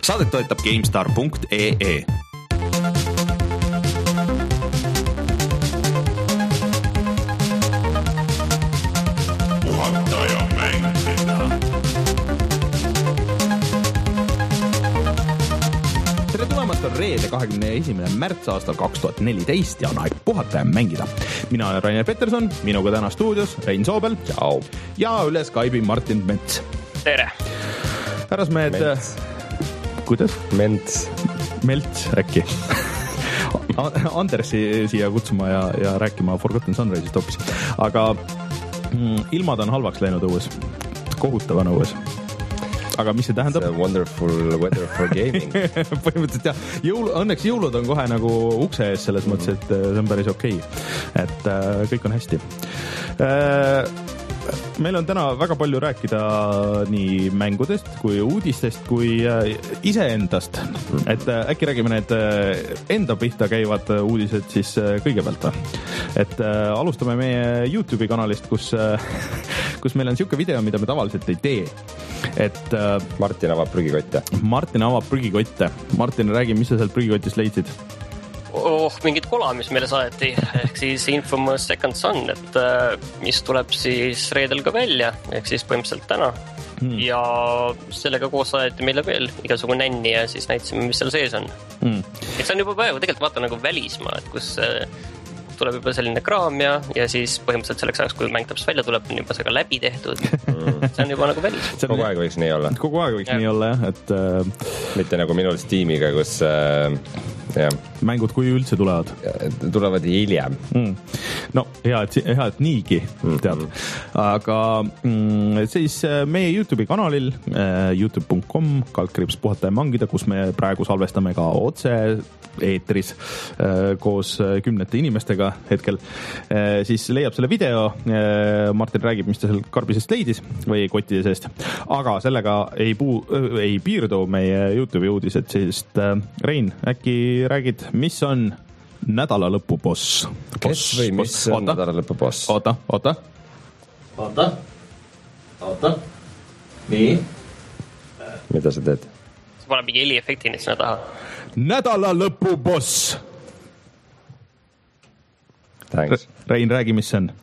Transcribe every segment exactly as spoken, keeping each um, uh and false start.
Saadet toetab GameStar punkt ee. Tere tulemast, on reede kahekümne esimene märts aastal kaks tuhat neliteist ja on aeg puhata ja mängida. Mina olen Rainer Peterson, minuga täna stuudios Rein Soobel Ciao. Ja üle Skype'i Martin Mets. Tere! Härrasmehed... Ments. Kuidas? Ments. Melts äkki. Andersi siia kutsuma ja, ja rääkima Forgotten Sunrise'ist hoopis. Aga mm, ilmad on halvaks läinud õues. Kohutavan õues. Aga mis see tähendab? It's a wonderful weather for gaming. Põhimõtteliselt jah. Jõul, õnneks jõulud on kohe nagu ukse ees selles mm. mõttes, et see on päris okei. Et äh, kõik on hästi. Äh, Meil on täna väga palju rääkida nii mängudest kui uudistest kui iseendast. Et äkki räägime need enda pihta käivad uudised siis kõigepealt. Et alustame meie YouTube'i kanalist, kus, kus meil on siuke video, mida me tavaliselt ei tee. Et Martin avab prügikotte. Martin avab prügikotte. Martin, räägi, mis sa sealt prügikotist leidsid? Oh, mingid kola, mis meile saeti, ehk siis Infamous Second Son, et mis tuleb siis reedel ka välja, ehk siis põhimõtteliselt täna. Hmm. Ja sellega koos saeti meile veel igasugu nänni ja siis näitasime, mis seal sees on. Hmm. Et see on juba päev, tegelikult vaata nagu välismaa, et kus tuleb juba selline kraam ja, ja siis põhimõtteliselt selleks ajaks, kui mäng täpselt välja tuleb, on juba see ka läbi tehtud. See on juba nagu välismaa. Kogu aeg võiks nii olla. Kogu aeg võiks ja. nii olla, jah. Et, äh... mitte nagu minul Steamiga, kus... Äh... Ja. Mängud kui üldse tulevad? Tulevad hiljem. Mm. No, hea, et, hea, et niigi tead. Mm-hmm. Aga mm, siis meie YouTube'i kanalil youtube punkt com kaldkriips puhata ja mangida, kus me praegu salvestame ka otse eetris koos kümnete inimestega hetkel, siis leiab selle video. Martin räägib, mis ta seal karbisest leidis või kottide seest. Aga sellega ei, puu, ei piirdu meie YouTube'i uudised, sest Rein, äkki räägid, mis on nädala lõpu boss? Kes või mis on oota. nädala lõpu boss? Oota, oota. Oota. Oota. Nii. Mida sa teed? See paneb mingi heliefekti sinna taha. Nädala lõpu boss. Thanks. Rein, räägi, mis see on?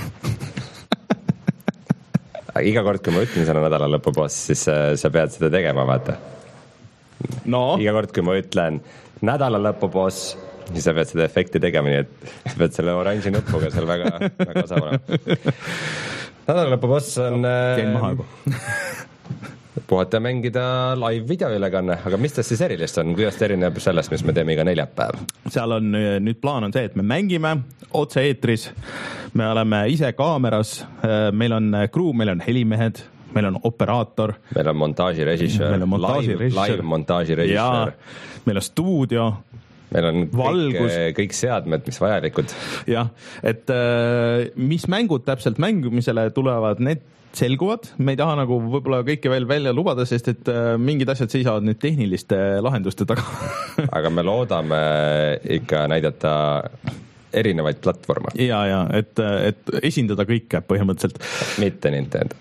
Iga kord, kui ma ütlen selle nädala lõpu boss, siis sa pead seda tegema, vaata. No. Iga kord, kui ma ütlen nädala lõpu boss, siis sa pead seda efekti tegema, nii et sa pead selle oranži nuppuga seal väga, väga osav olema. Nädala lõpu boss on Käin maha juba. puhata mängida live videoülekanne, aga mis tas siis erilist on? Kuidas ta erineb sellest, mis me teeme iga neljapäev? Seal on, nüüd plaan on see, et me mängime otse eetris, me oleme ise kaameras, meil on crew, meil on helimehed, meil on operaator, meil on montaažirežissöör, live, live montaažirežissöör, meil on stuudio, meil on kõik, kõik seadmed, mis vajalikud. Jah, et mis mängud täpselt mängimisele tulevad, need selguvad, me ei taha nagu võib-olla kõike veel välja lubada, sest et mingid asjad seisavad nüüd tehniliste lahenduste taga. Aga me loodame ikka näidata erinevaid platvorme. Ja, ja, et, et esindada kõike põhimõtteliselt. Mitte Nintendo.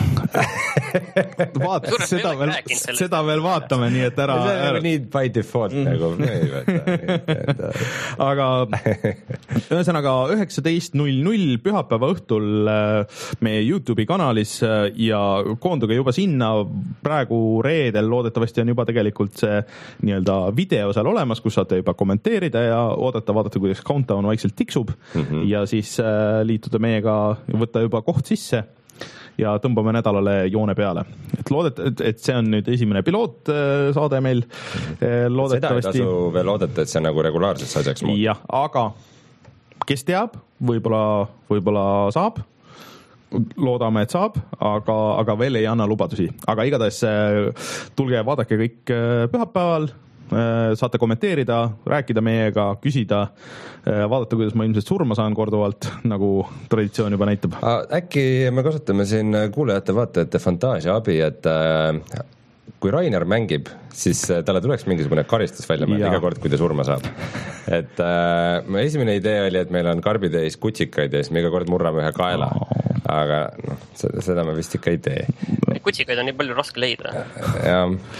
Vaat, seda, veel, seda veel vaatame, nii et ära... See on nii by default mm. nagu me ei võta. Aga ühesõnaga üheksateist null null pühapäeva õhtul meie YouTube'i kanalis ja koonduge juba sinna. Praegu reedel loodetavasti on juba tegelikult see nii-öelda video seal olemas, kus saate juba kommenteerida ja oodata, vaadata, kuidas countdown vaikselt tiksub mm-hmm. ja siis liituda meiega, võtta juba koht sisse ja tõmbame nädalale joone peale. Et loodet, et see on nüüd esimene pilootsaade meil. Loodetavasti... Seda ei tasu veel loodeta, et see on nagu regulaarseks asjaks muud. Jah, aga kes teab, võib-olla, võib-olla saab. Loodame, et saab, aga, aga veel ei anna lubadusi. Aga igatahes tulge ja vaadake kõik pühapäeval. Saate kommenteerida, rääkida meiega, küsida, vaadata, kuidas ma ilmselt surma saan korduvalt, nagu traditsioon juba näitab. Äkki me kasutame siin kuulajate vaatajate fantaasia abi, et kui Rainer mängib, siis talle tuleks mingisugune karistus välja mõelda iga kord, kui ta surma saab. Et äh, esimene idee oli, et meil on karbitäis kutsikaid ja siis me iga kord murrame ühe kaela. Aga no, seda me vist ikka ei tee. Kutsikaid on nii palju raske leida. Ja.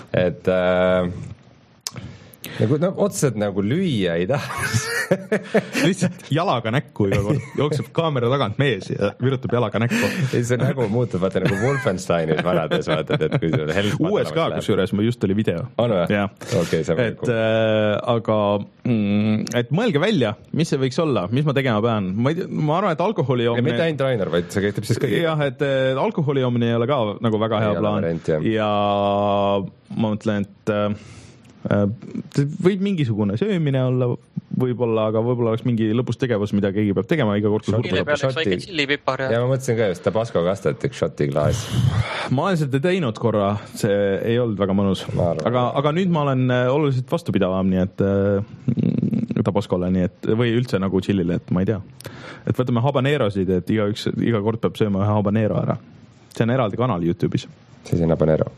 et äh, nagu no otseselt nagu lüüa ei taha lihtsalt jalaga näkku iga kord, jookseb kaamera tagant mees ja virutab jalaga näkku. ei, see nägu muutub vaata nagu Wolfensteinis vanades, vaatad, et kui sul help uues ka, kusjuures ma just oli video. On või? Okay, et äh, aga mm, et mõelge välja, mis see võiks olla, mis ma tegema pean. Ma, ei, ma arvan, et alkoholi joomine... Ja mitte ainult Rainer, vaid see kehtib siis kõige. Jah, et äh, alkoholi joomine ei ole ka nagu väga hea plaan. Variant, ja ma mõtlen, et äh, võib mingisugune söömine olla võib-olla, aga võib-olla oleks mingi lõbus tegevus, mida keegi peab tegema iga kord. Kille peal üks väike tšillipipar. Ja ma mõtlesin ka just Tabasco kastet, üks šoti klaas. Ma olen seda teinud korra, see ei olnud väga mõnus. Aga, aga nüüd ma olen oluliselt vastupidavam, nii et äh, Tabascole, nii et või üldse nagu tšillile, et ma ei tea. Et võtame habanerosid, et iga, üks, iga kord peab sööma ühe habanero ära. See on eraldi kanal YouTube'is. See on habanero.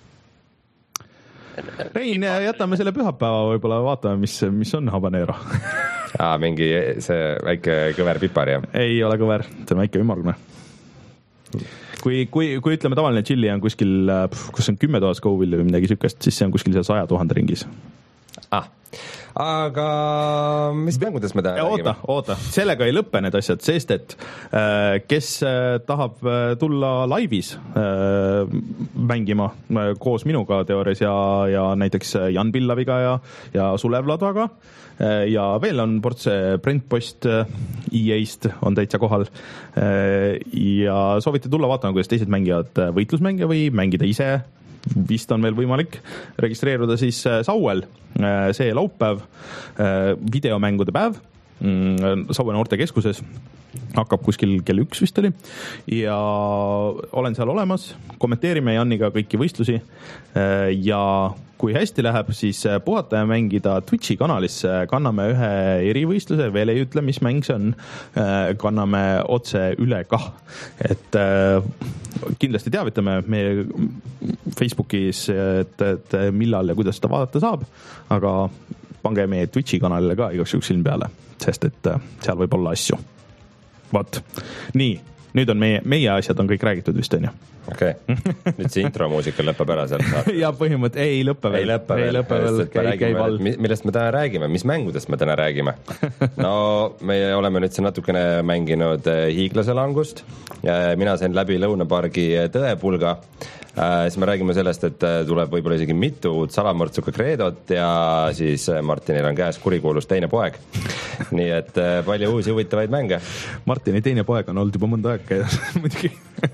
Rein, jätame selle pühapäeva võib-olla, vaatame, mis, mis on habanero. Aa, mingi see väike kõver pipar, jah? Ei ole kõver, see on väike ümmargune. Kui, kui, kui ütleme tavaline chili on kuskil, kus on kümme tuhat Scoville või midagi sükest, siis see on kuskil seal saja tuhande ringis. Ah, aga mis mängudest me täna räägime? Oota, oota, sellega ei lõppe need asjad, sest et äh, kes äh, tahab äh, tulla laivis äh, mängima äh, koos minuga teoorias ja, ja näiteks Jan Pillaviga ja, ja Sulev Ladvaga äh, ja veel on portse Brent Post äh, E A-st on täitsa kohal äh, ja soovite tulla vaatama, kuidas teised mängivad võitlusmänge või mängida ise, vist on veel võimalik registreeruda siis Sauel see laupäev, videomängude päev Saue noortekeskuses, hakkab kuskil kell üks vist oli ja olen seal olemas, kommenteerime Janniga kõiki võistlusi ja kui hästi läheb, siis puhata ja mängida Twitchi kanalisse, kanname ühe erivõistluse, veel ei ütle, mis mäng see on, kanname otse üle kah, et kindlasti teavitame meie Facebookis, et, et millal ja kuidas seda vaadata saab, aga pange meie Twitchi kanalile ka igaks juhuks silm peale, sest et seal võib olla asju. Vaat, nii, nüüd on meie, meie asjad on kõik räägitud vist, on ju? Okei, okay. Nüüd see intromuusika lõpeb ära sealt saab. Ja põhimõtt, ei lõppe veel. Ei lõppe veel, lõppe veel. Käi, käi val. Millest me täna räägime, mis mängudest me täna räägime? No, me oleme nüüd siin natukene mänginud Hiiglase langust. Mina sain läbi Lõunapargi Tõepulga. Siis me räägime sellest, et tuleb võib-olla isegi mitu uut salamõrtsuka kreedot ja siis Martinil on käes kurikuulus teine poeg. Nii et palju uusi huvitavaid mänge. Martini teine poeg on olnud juba mõnda aega ja muidugi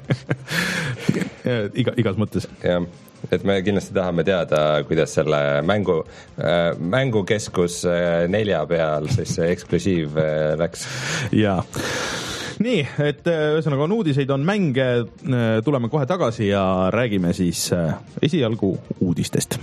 Iga, igas mõttes. Jah, et me kindlasti tahame teada, kuidas selle mängu, äh, mängukeskus äh, nelja peal siis see eksklusiiv äh, läks. Jaa. Nii, et ühesõnaga on uudiseid, on mänge, tuleme kohe tagasi ja räägime siis esialgu uudistest.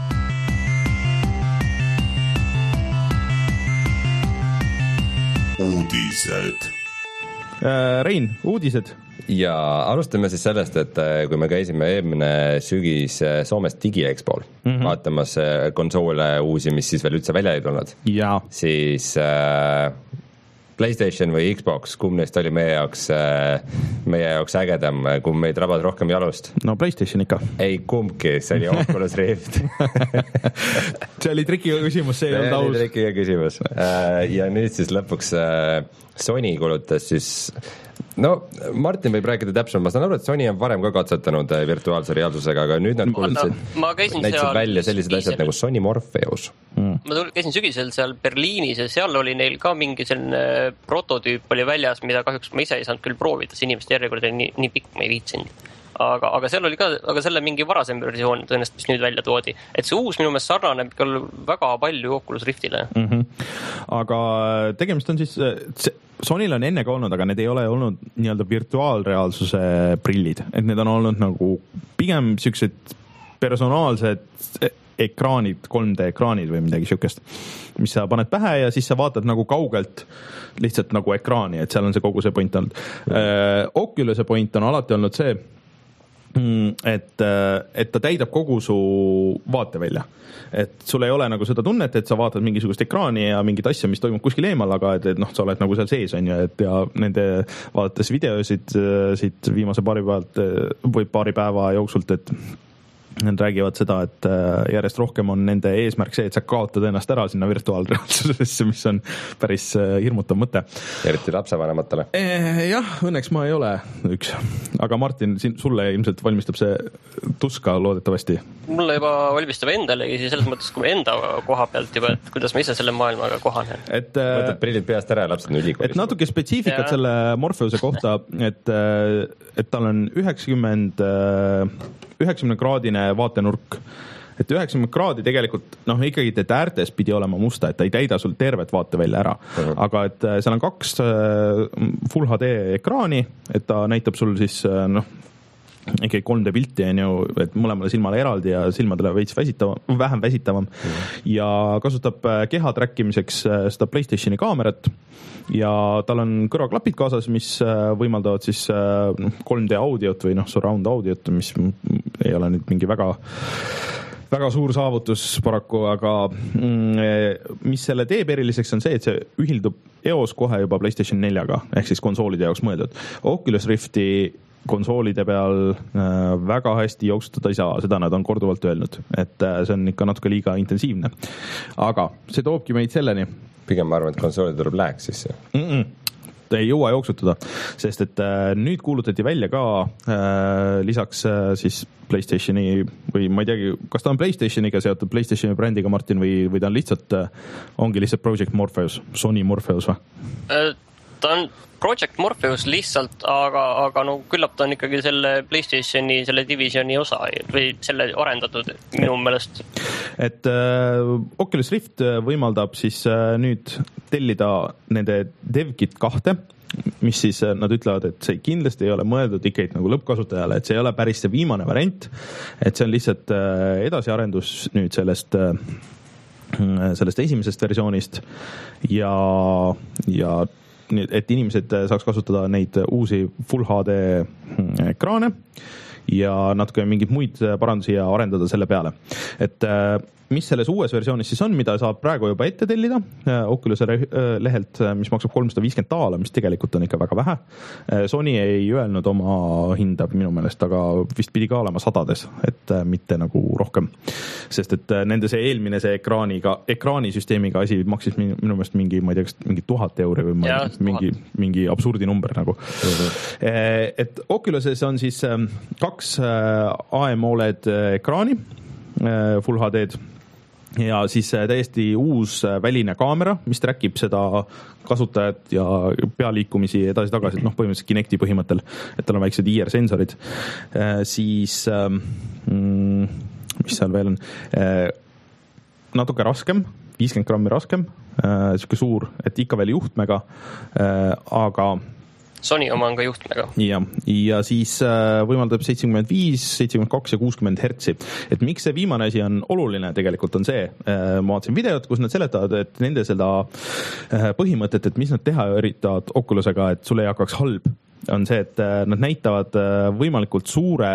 Uudised. Rein, uudised? Ja alustame siis sellest, et kui me käisime eelmine sügis Soomes DigiExpol mm-hmm. vaatamas konsoole uusi, mis siis veel üldse välja ei tulnud, ja. siis äh, PlayStation või Xbox, kumb neist oli meie jaoks, meie jaoks ägedam, kumb meid rabad rohkem jalust? No PlayStation ikka. Ei, kumbki, see oli Oculus Rift. See oli trikiga küsimus, see ei olnud aus. See oli trikiga küsimus. Ja nüüd siis lõpuks Sony kulutas siis... No, Martin võib rääkida täpselt, ma saan aru, et Sony on varem ka katsetanud virtuaalse reaalsusega, aga nüüd nad kulutasid, näitasid välja sellised asjad nagu Sony Morpheus. Mm. Ma käisin sügisel seal Berliinis ja seal oli neil ka mingi selline prototüüp oli väljas, mida kahjuks ma ise ei saanud küll proovida, see inimeste järjekord oli nii, nii pikk, ma ei viitsinud. Aga, aga seal oli ka, aga selle mingi varasem versioon tõenäoliselt, mis nüüd välja toodi. Et see uus minu meelest sarnaneb küll väga palju Oculus Riftile. Mm-hmm. Aga tegemist on siis, Sonyl on enne ka olnud, aga need ei ole olnud nii-öelda virtuaalreaalsuse prillid. Et need on olnud nagu pigem siuksed personaalsed ekraanid, kolm D ekraanid või midagi siukest, mis sa paned pähe ja siis sa vaatad nagu kaugelt lihtsalt nagu ekraani, et seal on see kogu see point olnud. Mm. Oculus'e point on alati olnud see, et, et ta täidab kogu su vaatevälja. Et sul ei ole nagu seda tunnet, et sa vaatad mingisugust ekraani ja mingit asja, mis toimub kuskil eemal, aga et, et noh, sa oled nagu seal sees on ju, et ja nende vaadates videosid siit viimase paari päevalt või paari päeva jooksult, et Nad räägivad seda, et järjest rohkem on nende eesmärk see, et sa kaotad ennast ära sinna virtuaalreaalsusesse, mis on päris hirmutav mõte. Eriti lapsevanematele. Jah, õnneks ma ei ole üks. Aga Martin, sulle ilmselt valmistab see tuska loodetavasti. Mulle juba valmistab endalegi, siis selles mõttes, kui me enda koha pealt juba, et kuidas ma ise selle maailmaga kohanen. Et, võtad prillid peast ära ja lapsed on ülikoolis. Et natuke spetsiifikat ja. Selle Morpheuse kohta, et, et tal on üheksakümmend, üheksakümmend kraadine vaatenurk, et üheksakümmend kraadi tegelikult, noh ikkagi teed äärtes pidi olema musta, et ta ei täida sul tervet vaatevälja ära, uh-huh. aga et seal on kaks Full H D ekraani, et ta näitab sul siis noh, ikkagi kolm D pilti on ju, et mõlemale silmale eraldi ja silmadele veits väsitavam, vähem väsitavam uh-huh. ja kasutab keha trackimiseks seda PlayStationi kaamerat ja tal on kõrvaklapid kaasas, mis võimaldavad siis kolm D audiot või noh, surround audiot, mis ei ole nüüd mingi väga väga suur saavutus paraku, aga mis selle teeb eriliseks on see, et see ühildub eos kohe juba PlayStation neljaga, ehk siis konsoolide jaoks mõeldud. Oculus Rifti konsoolide peal väga hästi jooksutada ei saa, seda nad on korduvalt öelnud, et see on ikka natuke liiga intensiivne. Aga see toobki meid selleni. Pigem ma arvan, et konsoolid tuleb lääks sisse. Mm-mm. Ta ei jõua jooksutada, sest et äh, nüüd kuulutati välja ka äh, lisaks äh, siis PlayStationi või ma ei teagi, kas ta on PlayStationiga seotud PlayStationi brändiga, Martin, või, või ta on lihtsalt, äh, ongi lihtsalt Project Morpheus, Sony Morpheus või? Äh, ta on Project Morpheus lihtsalt, aga, aga no küllap ta on ikkagi selle PlayStationi, selle divisioni osa või selle arendatud minu meelest. Et äh, Oculus Rift võimaldab siis äh, nüüd tellida nende DevKit kahte, mis siis nad ütlevad, et see kindlasti ei ole mõeldud ikkagi nagu lõppkasutajale, et see ei ole päris see viimane variant, et see on lihtsalt äh, edasiarendus nüüd sellest äh, sellest esimesest versioonist ja, ja et inimesed saaks kasutada neid uusi Full H D ekraane ja natuke mingeid muid parandusi ja arendada selle peale. Et mis selles uues versioonis siis on, mida saab praegu juba ette tellida Oculus'e lehelt, mis maksab kolmsada viiskümmend daala, mis tegelikult on ikka väga vähe. Sony ei öelnud oma hinda minu meelest, aga vist pidi ka olema sadades, et mitte nagu rohkem. Sest et nende see eelmine see ekraaniga, ekraanisüsteemiga asi maksis minu meelest mingi, ma ei tea, mingi tuhat euri või ja, mingi, mingi absurdi number nagu. Mm-hmm. Et Oculus'es on siis kaks A M O L E D ekraani, Full H D-d, ja siis täiesti uus väline kaamera, mis trackib seda kasutajat ja pealiikumisi edasi-tagasi, noh põhimõtteliselt Kinecti põhimõttel, et tal on väiksed I R-sensorid. Siis, mis seal veel on, natuke raskem, viiskümmend grammi raskem, siuke suur, et ikka veel juhtmega, aga Sony oma on ka juhtmega. Ja, ja siis võimaldab seitsekümmend viis, seitsekümmend kaks ja kuuskümmend hertsi. Et miks see viimane asi on oluline tegelikult on see, ma vaatasin videot, kus nad seletavad, et nende seda põhimõtet, et mis nad teha üritavad Oculusega, et sul ei hakkaks halb, on see, et nad näitavad võimalikult suure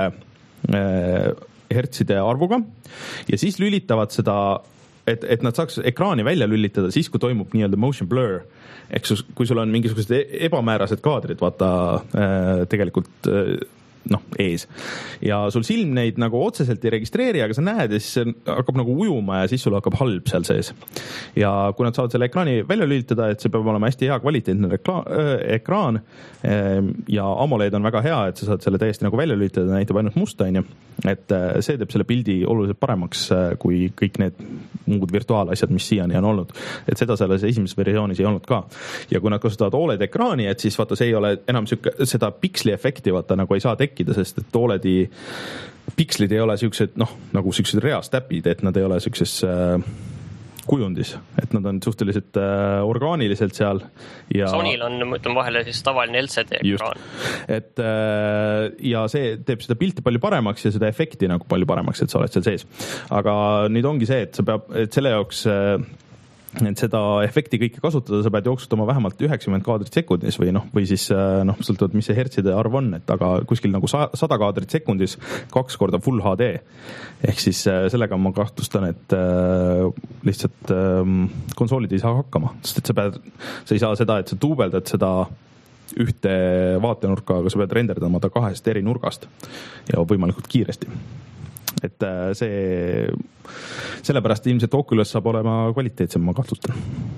hertside arvuga ja siis lülitavad seda, et, et nad saaks ekraani välja lülitada siis, kui toimub nii-öelda motion blur. Ehk kui sul on mingisugused ebamäärased kaadrid, vaata tegelikult noh, ees. Ja sul silm neid nagu otseselt ei registreeri, aga sa näed ja siis see hakkab nagu ujuma ja siis sul hakkab halb seal sees. Ja kui nad saavad selle ekraani välja lülitada, et see peab olema hästi hea kvaliteetne ekraan ja AMOLED on väga hea, et sa saad selle täiesti nagu välja lülitada, näitab ainult musta, et see teeb selle pildi oluliselt paremaks kui kõik need muud virtuaalasjad, mis siiani on olnud. Et seda selles esimeses versioonis ei olnud ka. Ja kui nad kasutavad O L E D ekraani, et siis vaata, see ei ole enam süke, seda piksli efekti vaata nagu ei saa tekkida, sest et O L E D-i pikslid ei ole siuksed, noh, nagu siuksed reastäpid, et nad ei ole siukses äh, kujundis, et nad on suhteliselt äh, orgaaniliselt seal. Ja Sonyl on, ma ütlen vahele, siis tavaline L C D ekraan. Et äh, ja see teeb seda pilti palju paremaks ja seda efekti nagu palju paremaks, et sa oled seal sees. Aga nüüd ongi see, et sa peab, et selle jaoks äh, et seda efekti kõike kasutada, sa pead jooksutama vähemalt üheksakümmend kaadrit sekundis või noh, või siis noh, sõltuvalt, mis see hertside arv on, et aga kuskil nagu sada kaadrit sekundis kaks korda Full H D. Ehk siis sellega ma kahtlustan, et lihtsalt konsoolid ei saa hakkama, sest et sa pead, sa ei saa seda, et sa duubeldad seda ühte vaatenurka, aga sa pead renderdama ta kahest eri nurgast ja võimalikult kiiresti. et see, sellepärast ilmselt Oculus saab olema kvaliteetsem, ma kahtlustan.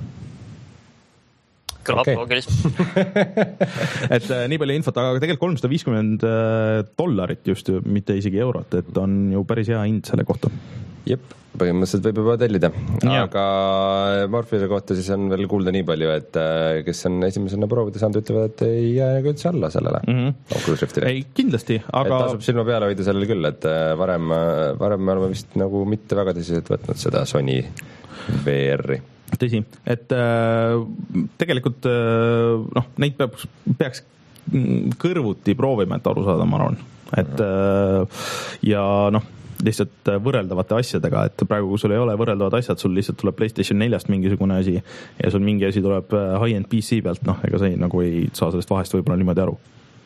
Kõlab okay. Loogiliselt. et nii palju infot, aga tegelikult kolmsada viiskümmend dollarit just, mitte isegi eurot, et on ju päris hea hind selle kohta. Jep, põhimõtteliselt võib juba tellida, aga Morpheuse kohta siis on veel kuulda nii palju, et kes on esimesena proovida saanud, ütlevad, et ei jää nagu üldse alla sellele mm-hmm. Oculus Riftile. Ei, kindlasti, aga... Et tasub silma peale hoida sellele küll, et varem, varem me oleme vist nagu mitte väga tõsiselt võtnud seda Sony V R-i. Tõsi, et äh, tegelikult äh, noh, neid peaks, peaks kõrvuti proovima, et aru saada, ma arvan. Et äh, ja noh, lihtsalt võrreldavate asjadega, et praegu, kui sul ei ole võrreldavad asjad, sul lihtsalt tuleb PlayStation neljast mingisugune asi ja sul mingi asi tuleb high-end P C pealt, noh, ega sa ei, nagu ei saa sellest vahest võib-olla niimoodi aru.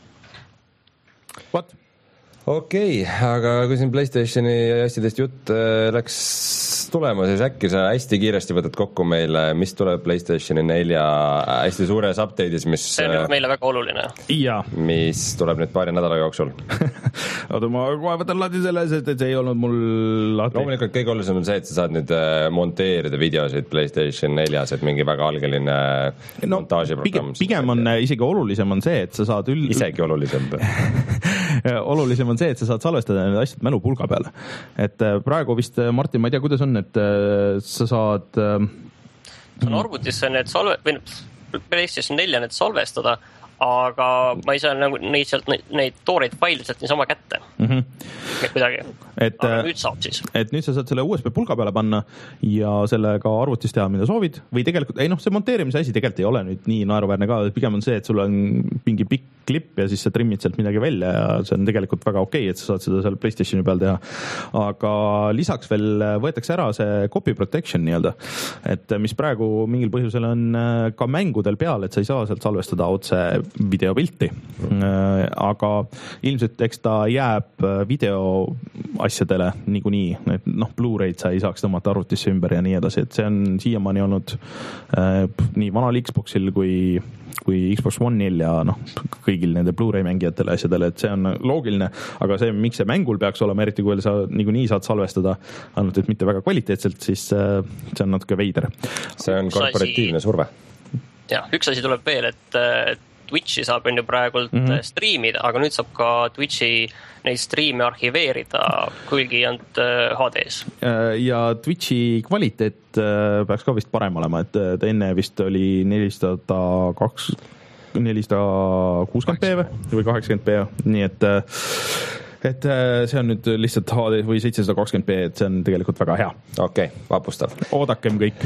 What? Okei, okay, aga kui siin PlayStationi asjadest jutt läks tulema, siis äkki sa hästi kiiresti võtad kokku meile, mis tuleb PlayStationi nelja hästi suures update'is, mis see on meile väga oluline. Ja. Mis tuleb nüüd paari nädala jooksul. Oota, ma kohe võtan lahti selle, sest et see ei olnud mul lahti. Loomulikult kõige olulisem on see, et sa saad nüüd monteerida videosid PlayStation neljas, et mingi väga algeline no, montaažiprogramm. Pigem, pigem on isegi olulisem on see, et sa saad üld... Isegi olulisem. olulisem on see, et sa saad salvestada need asjad mälupulga peale. Et praegu vist, Martin, ma ei tea, kuidas on, et sa saad... See on arvutisse need salve... või PlayStation nelja need salvestada, aga ma ei saa nagu neid sealt, neid tooreid faile sealt niisama kätte. Mm-hmm. Kuidagi. Et, aga nüüd saab siis. Et nüüd sa saad selle U S B pulga peale panna ja sellega arvutis teha, mida soovid. Või tegelikult, ei noh, see monteerimise asi tegelikult ei ole nüüd nii naeruväärne ka. Pigem on see, et sul on mingi pikk klipp ja siis sa trimmid sealt midagi välja ja see on tegelikult väga okei, et sa saad seda seal PlayStationi peal teha. Aga lisaks veel võetakse ära see copy protection nii-öelda. Et mis praegu mingil põhjusel on ka mängudel peal, et sa ei saa sealt salvestada otse videopilti. Aga ilmselt eks ta jääb video asjadele niikuinii, et noh, Blu-ray'd sa ei saaks tõmmata arvutisse ümber ja nii edasi, et see on siiamaani olnud äh, nii vanal Xboxil kui, kui Xbox One'il ja noh, kõigil nende Blu-ray mängijatele asjadele, et see on loogiline, aga see, miks see mängul peaks olema, eriti kui sa niikuinii saad salvestada, ainult et mitte väga kvaliteetselt, siis äh, see on natuke veider. See on korporatiivne surve. Jah, üks asi tuleb veel, et Twitchi saab enne praegult mm-hmm. striimida, aga nüüd saab ka Twitchi neid striime arhiveerida, kuigi ainult H D-s. Ja Twitchi kvaliteet peaks ka vist parem olema, et ta enne vist oli nelisada kuuskümmend p või kaheksakümmend p, nii et et see on nüüd lihtsalt H D või seitsesada kakskümmend p, et see on tegelikult väga hea. Okei, okay, vapustav. Oodakem kõik.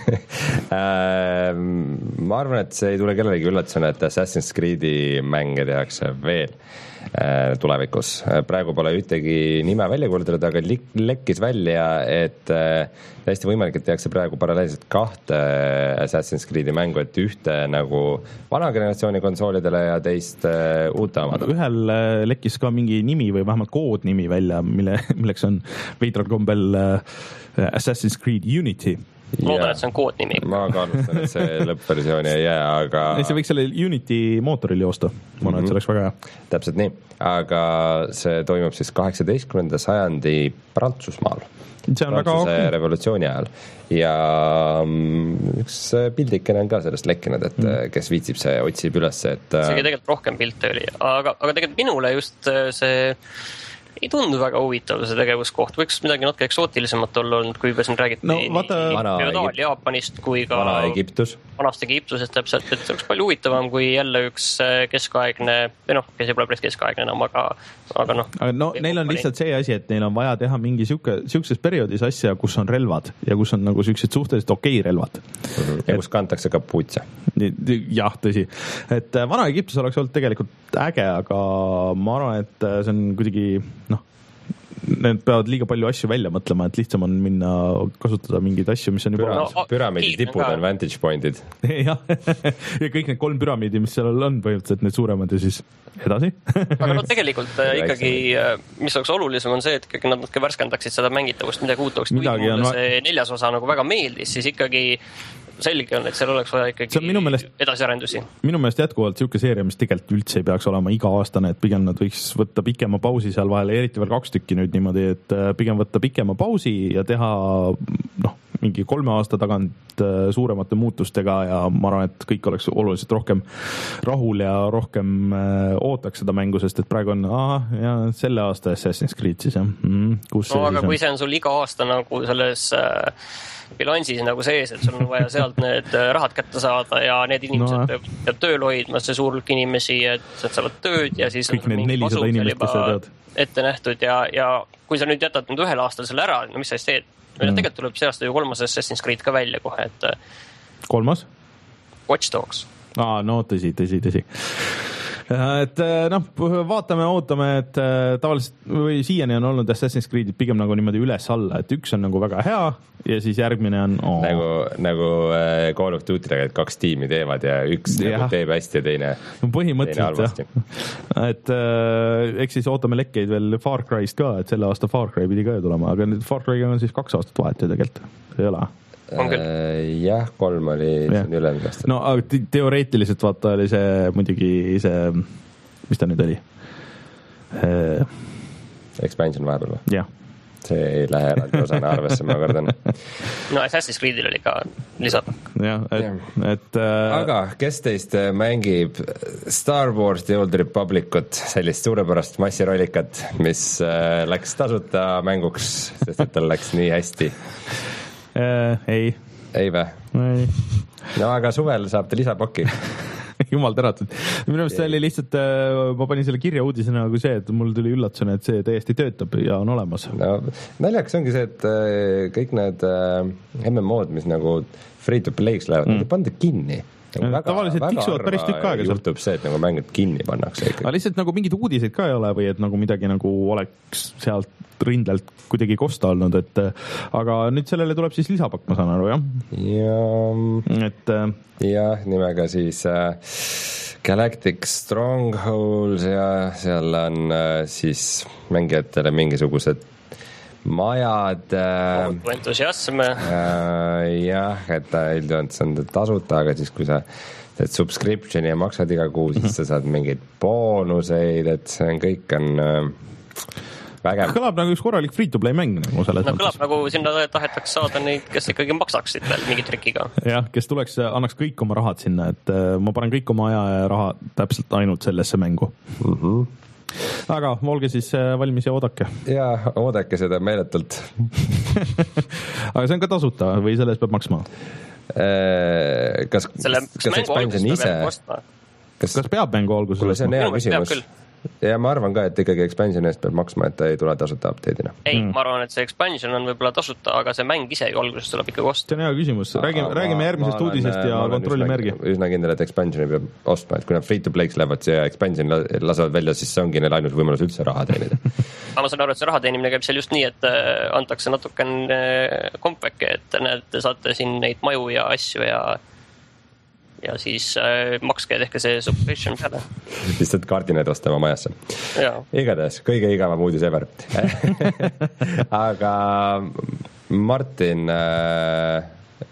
Ma arvan, et see ei tule kellelegi üllatusena, et Assassin's Creed'i mänge tehakse veel tulevikus. Praegu pole ühtegi nime välja kuulutatud, aga lekkis välja, et täiesti võimalik, et tehakse praegu paralleelselt kahte Assassin's Creed'i mängu, et ühte nagu vana generatsiooni konsoolidele ja teist uute omada. Ühel lekkis ka mingi nimi või vähemalt koodnimi välja, mille, milleks on veidral kombel Assassin's Creed Unity. Loodan, et see on koodnimi. Ma kaalustan, et see lõppversiooni ei jää, aga... See võiks selle Unity mootoril joosta. Ma arvan, et see oleks väga hea. Täpselt nii. Aga see toimub siis kaheksateistkümnenda sajandi Prantsusmaal. See on Prantsuse väga revolutsiooni ajal. Ja üks pildikene on ka sellest lekkinud, et mm. kes viitsib, see otsib üles, et... See tegelikult rohkem pilte oli. Aga, aga tegelikult minule just see... ei tundu väga huvitav see tegevuskoht, võiks midagi natuke eksootilisemat olla olnud, kui juba siin räägiti no, vaata, nii Jaapanist kui ka vana Egiptus. Vanast Egiptusest täpselt, et see oleks palju huvitavam kui jälle üks keskaegne, või noh, kes ei pole päris keskaegne enam, aga, aga noh. Aga no neil on lihtsalt see asi, et neil on vaja teha mingi siuke, siukses perioodis asja, kus on relvad ja kus on nagu siuksed suhteliselt okei relvad. Mm-hmm. Ja et, kus kantakse ka putse. Jah, tõsi. Et vana Egiptus oleks olnud tegelikult äge, aga ma arvan, et see on kuidagi noh, need peavad liiga palju asju välja mõtlema, et lihtsam on minna kasutada mingeid asju, mis on juba... No, püramiidi tipud on vantage pointid. Jah, ja kõik need kolm püramiidi, mis seal on põhimõtteliselt need suuremad ja siis edasi. Aga no tegelikult ikkagi, mis oleks olulisem on see, et ikkagi nad natuke värskendaksid seda mängitavust, midagi uut oleks. Kui mulle see neljas osa nagu väga meeldis, siis ikkagi selge on, et seal oleks vaja ikkagi meelest, edasiarendusi. Minu meelest jätkuvalt siuke seeria, mis tegelikult üldse ei peaks olema iga-aastane, et pigem nad võiks võtta pikema pausi seal vahel, eriti veel kaks tükki nüüd niimoodi, et pigem võtta pikema pausi ja teha noh, mingi kolme aasta tagant suuremate muutustega ja ma arvan, et kõik oleks oluliselt rohkem rahul ja rohkem ootaks seda mängu, sest et praegu on aha, ja selle aasta Assassin's Creed siis jah. Mm, kus no aga kui see on sul iga aasta nagu selles äh, bilansis nagu sees, et sul on vaja sealt need rahad kätte saada ja need inimesed no, peab, peab tööl hoidma, see suur hulk inimesi, et nad saavad tööd ja siis kõik need nelisada inimest, kes sa tead. Ette nähtud ja, ja kui sa nüüd jätad nüüd ühel aastal selle ära, no mis sa siis teed? Meil mm. tegelikult tuleb see aasta ju kolmas Assassin's Creed ka välja kohe, et kolmas? Watch Dogs. Aa, no tõsi, tõsi, tõsi. Et noh, vaatame, ootame, et tavaliselt või siiani on olnud Assassin's Creed pigem nagu niimoodi üles-alla, et üks on nagu väga hea ja siis järgmine on oh. nagu, nagu Call of Duty'ga, et kaks tiimi teevad ja üks ja. Nagu teeb hästi ja teine no, põhimõtteliselt jah. Et äh, eks siis ootame lekkeid veel Far Cry'st ka, et selle aasta Far Cry pidi ka ju tulema, aga nüüd Far Cry'ga on siis kaks aastat vahet ju tegelikult, ei ole Äh, jah, kolm oli ja. Ülemine aasta. No te- teoreetiliselt vaata oli see muidugi see, mis ta nüüd oli? Äh... Expansion vahepeal või? Jah. See ei lähe eraldi osana arvesse, ma kardan. No Assassin's Creedil oli ka lisad. Jah, et, ja. et äh... aga kes teist mängib Star Wars The Old Republicut, sellist suurepärast massirollikat, mis äh, läks tasuta mänguks, sest et tal läks nii hästi? Äh, ei. Ei või? Ei. No aga suvel saab ta lisapakki. Jumal tänatud. Minu meelest see oli lihtsalt, ma panin selle kirja uudisena kui see, et mul tuli üllatusena, et see täiesti töötab ja on olemas. No, naljakas ongi see, et kõik need M M O-d, mis nagu free to play'ks lähevad, mm. need pandi kinni. Nagu väga, tavaliselt tiksuvad päris tükk aega. Juhtub see, et nagu mängud kinni pannakse. Aga lihtsalt nagu mingid uudised ka ei ole või et nagu midagi nagu oleks sealt rindelt kuidagi kosta olnud, et aga nüüd sellele tuleb siis lisapakk, ma saan aru, jah? Ja, et, jah nimega siis äh, Galactic Strongholds ja seal on äh, siis mängijatele mingisugused majad äh, entusiasm äh, jah, et üldiselt see on tasuta, aga siis kui sa teed subscriptioni ja maksad iga kuu, siis mm-hmm. sa saad mingeid boonuseid, et see on kõik on äh, vägev. Kõlab nagu üks korralik free-to-play mäng nagu selles no, mõttes. Kõlab nagu sinna tahetaks saada neid, kes ikkagi maksaksid veel mingi trikiga. Jah, kes tuleks, annaks kõik oma rahad sinna, et ma panen kõik oma aja ja raha täpselt ainult sellesse mängu. Mm-hmm. Aga olge siis valmis ja oodake. Jaa, oodake seda meeletult. Aga see on ka tasuta või selles peab maksma? Kas, Selle, kas expansion ise? Kas, kas peab mängu alguses? Kuule, see on hea küsimus. Ja ma arvan ka, et ikkagi expansion eest peab maksma, et ta ei tule tasuta update'ina. Ei, mm. ma arvan, et see expansion on võib-olla tasuta, aga see mäng ise ju alguses tuleb ikka kosta. See on hea küsimus. Räägime, räägime järgmisest ma uudisest ja kontrollime järgi. Üsna kindel, et expansioni peab ostma, et kui nad free to play'ks lähevad ja expansion lasevad välja, siis see ongi neil ainult võimalus üldse raha teenida. ma saan aru, et see raha teenimine käib seal just nii, et antakse natukene kompveke, et näed, saate siin neid maju ja asju ja ja siis äh, makske ja tehke see subscription peale. Lihtsalt kaardined ostama majasse. Igatahes, kõige igavam uudis ever. Aga Martin äh,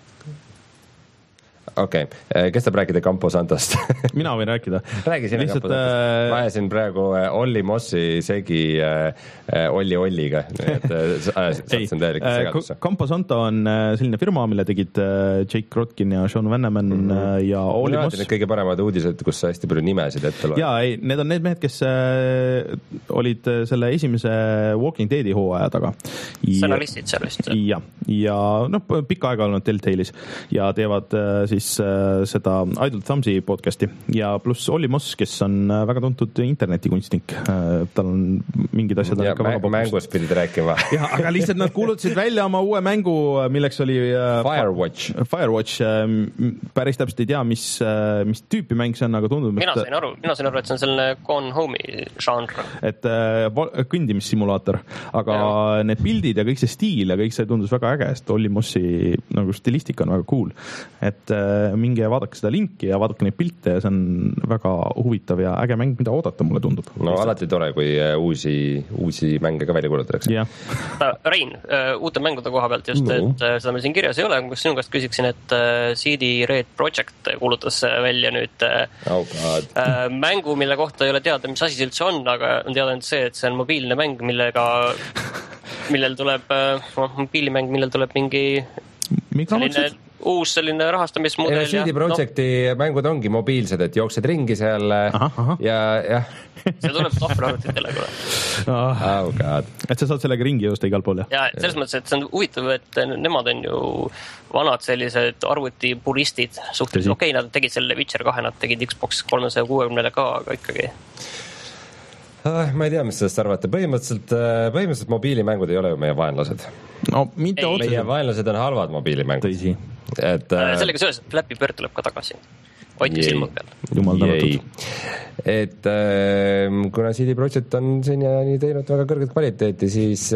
okei okay., kes tahab rääkida Campo Santost? Mina võin rääkida. Räägi sina Campo Santost. Äh... Ma ajasin praegu Olli Mossi segi äh, Olli Olliga. Et, äh, äh, Campo Santo on selline firma, mille tegid äh, Jake Krotkin ja Sean Vanneman mm -hmm. ja Olli Moss. Need kõige paremad uudised, kus sa hästi palju nimesid ette loed. Jaa, ei, need on need mehed, kes äh, olid selle esimese Walking Deadi hooaja taga. Stsenaristid seal vist. Ja, ja noh, pikka aega olnud Telltale'is ja teevad äh, siis seda Idle Thumbsi podcasti ja pluss Olli Moss, kes on väga tuntud internetikunstnik. Tal on mingid asjad ja mä- mängust pidid rääkima. Ja, aga lihtsalt nad kuulutasid välja oma uue mängu, milleks oli Firewatch. Firewatch. Päris täpselt ei tea, mis, mis tüüpi mäng see on, aga tundub, mina sain aru, mina sain aru, et see on selline Gone Home'i žanr. Et kõndimissimulaator, aga ja. Need pildid ja kõik see stiil ja kõik see tundus väga äge, sest Olli Mossi nagu stilistika on väga cool. Et minge ja vaadake seda linki ja vaadake neid pilte ja see on väga huvitav ja äge mäng, mida oodata, mulle tundub. No alati tore, kui uusi, uusi mänge ka välja kuulutatakse. Yeah. Rein, uute mängude koha pealt just, no. et seda meil siin kirjas ei ole, kus sinu käest küsiksin, et C D Red Project kuulutas välja nüüd oh mängu, mille kohta ei ole teada, mis asi see üldse on, aga on teada ainult see, et see on mobiilne mäng, millega millel tuleb, no, mobiilimäng, millel tuleb mingi selline uus selline rahastamismudel. C D Projekti no. mängud ongi mobiilsed, et jooksed ringi seal aha, aha. ja jah. see tuleb tahvelarvutitele kohe. Oh God. Et sa saad sellega ringi joosta igal pool, jah? Ja selles mõttes, et see on huvitav, et nemad on ju vanad sellised arvutipuristid suhteliselt. Okei, okay, nad tegid selle Witcher kahe, nad tegid Xbox kolmesaja kuuekümnele ka, aga ikkagi ma ei tea, mis sellest arvata. Põhimõtteliselt, põhimõtteliselt mobiilimängud ei ole ju meie vaenlased. No, mitte otseselt. Meie vaenlased on halvad mobiilimängud. Tõsi. Et, sellega seoses Flappy Bird tuleb ka tagasi. Hoidke silmad peal. Jumal tänatud. Et kuna C D Projekt on siin ja nii teinud väga kõrget kvaliteeti, siis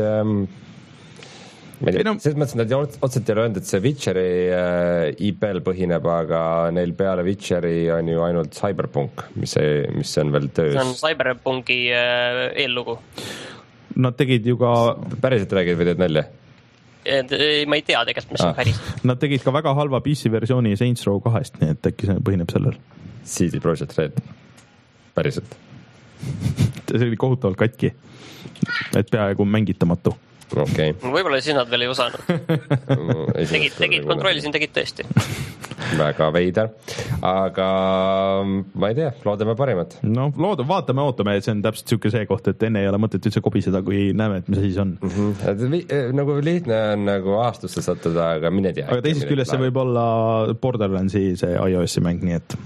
ma ei tea, selles mõttes nad otseselt ei ole öelnud, et see Witcheri I P-l põhineb, aga neil peale Witcheri on ju ainult Cyberpunk, mis, see, mis on veel töös. See on Cyberpunki eellugu. Nad tegid ju ka... Päriselt räägid või teed nalja? Ma ei tea tegelikult, mis ah. on päris. Nad tegid ka väga halva P C versiooni Saints Row kahest, nii et äkki see põhineb sellel. C D Projekt Red. Päriselt. See oli kohutavalt katki. Et peaaegu mängitamatu. Okay. Võib-olla siis nad veel ei osanud. tegid, tegid kontrollisin, tegid tõesti. Väga veider. Aga ma ei tea, loodame parimat. No loodame, vaatame, ootame, et see on täpselt siuke see koht, et enne ei ole mõtet üldse kobiseda, kui näeme, et mis siis on. Mm-hmm. Nagu lihtne on nagu aastusse sattuda, aga mine tea. Aga teisest küljest see võib olla Borderlandsi see iOS-i mäng, nii et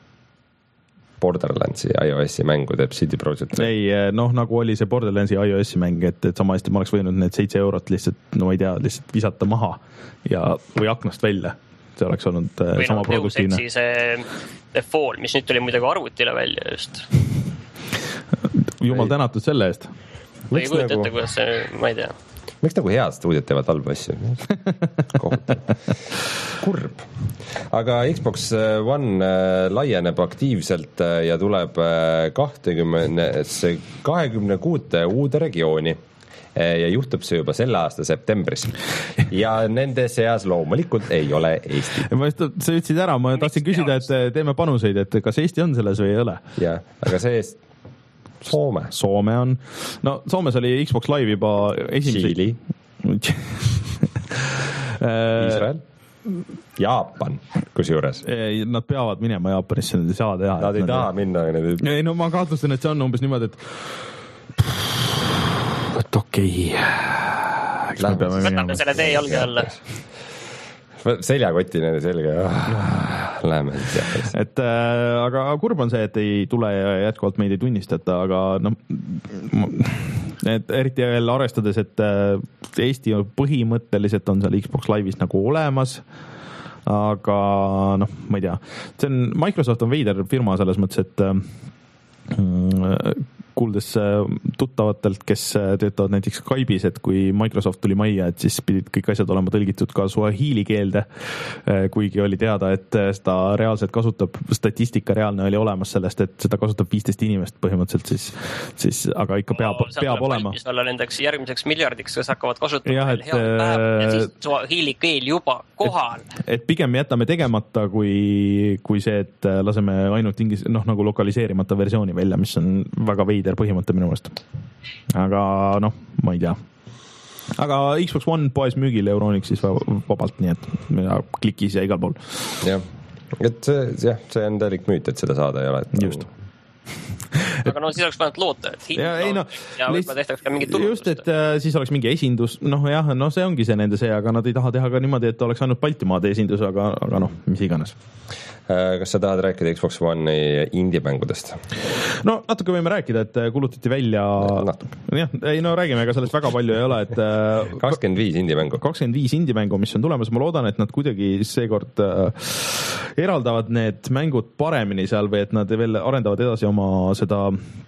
Borderlandsi iOS-i mängu teeb C D Projekt. Ei, noh, nagu oli see Borderlandsi iOS-i mäng, et, et sama hästi ma oleks võinud need seitse eurot lihtsalt, no ma ei tea, lihtsalt visata maha ja, või aknast välja. See oleks olnud või sama no, produktiivne. Või see The Fall, mis nüüd tuli muidugi arvutile välja just. Jumal tänatud selle eest. Või kujuta ette, kuidas see, ma ei tea. Miks nagu head stuudiot teevad halba asju? Kurb. Aga Xbox One laieneb aktiivselt ja tuleb kakskümmend, kahekümne kuute uude regiooni ja juhtub see juba selle aasta septembris. Ja nende seas loomulikult ei ole Eesti. Ma just, sa ütlesid ära, ma tahtsin küsida, et teeme panuseid, et kas Eesti on selles või ei ole? Ja, aga see eest Soome. Soome on. No Soomes oli Xbox Live juba esimese... Tšiili. Iisrael. Jaapan, kus juures. Nad peavad minema Jaapanisse, nad ei saa teha. Nad ei nad taha minna. Ei, no ma kahtlustan, et see on umbes niimoodi, et et okei. Okay. Võtame selle tee jalge alla. Seljakoti nende selge. Läheme. Et, äh, aga kurb on see, et ei tule ja jätkuvalt meid ei tunnistata, aga no, et eriti veel arvestades, et Eesti põhimõtteliselt on seal Xbox Live'is nagu olemas, aga noh, ma ei tea. See on, Microsoft on veider firma selles mõttes, et mm, kuuldes tuttavatelt, kes töötavad näiteks Skype'is, et kui Microsoft tuli majja, et siis pidid kõik asjad olema tõlgitud ka suahiili keelde, kuigi oli teada, et seda reaalselt kasutab, statistika reaalne oli olemas sellest, et seda kasutab viisteist inimest põhimõtteliselt, siis, siis aga ikka peab, no, peab olema. Olla nendeks järgmiseks miljardiks, kes hakkavad kasutama ja, et, head päeva ja siis suahiili keel juba kohal. Et, et pigem jätame tegemata, kui, kui see, et laseme ainult ingis, noh, nagu lokaliseerimata versiooni välja, mis on väga veid põhimõte minu mõelest. Aga noh, ma ei tea. Aga Xbox One poes müügil Euronixis vabalt, nii et klikis ja igal pool. Jah, et see, jah, see on täielik müüt, et seda saada ei ole. Et just. Aga no siis oleks vaja loota, et hind ja, ei, no, ja võib-olla tehtaks ka mingit tulust. Just, et äh, siis oleks mingi esindus, noh jah, no see ongi see nende see, aga nad ei taha teha ka niimoodi, et oleks ainult Baltimaade esindus, aga, aga noh, mis iganes. Kas sa tahad rääkida Xbox One'i indie-mängudest? No natuke võime rääkida, et kulutati välja jah, ei no räägime, ega sellest väga palju ei ole, et kakskümmend viis indie-mängu kakskümmend viis indie-mängu, mis on tulemas, ma loodan, et nad kuidagi seekord äh, eraldavad need mängud paremini seal või et nad veel arendavad edasi oma seda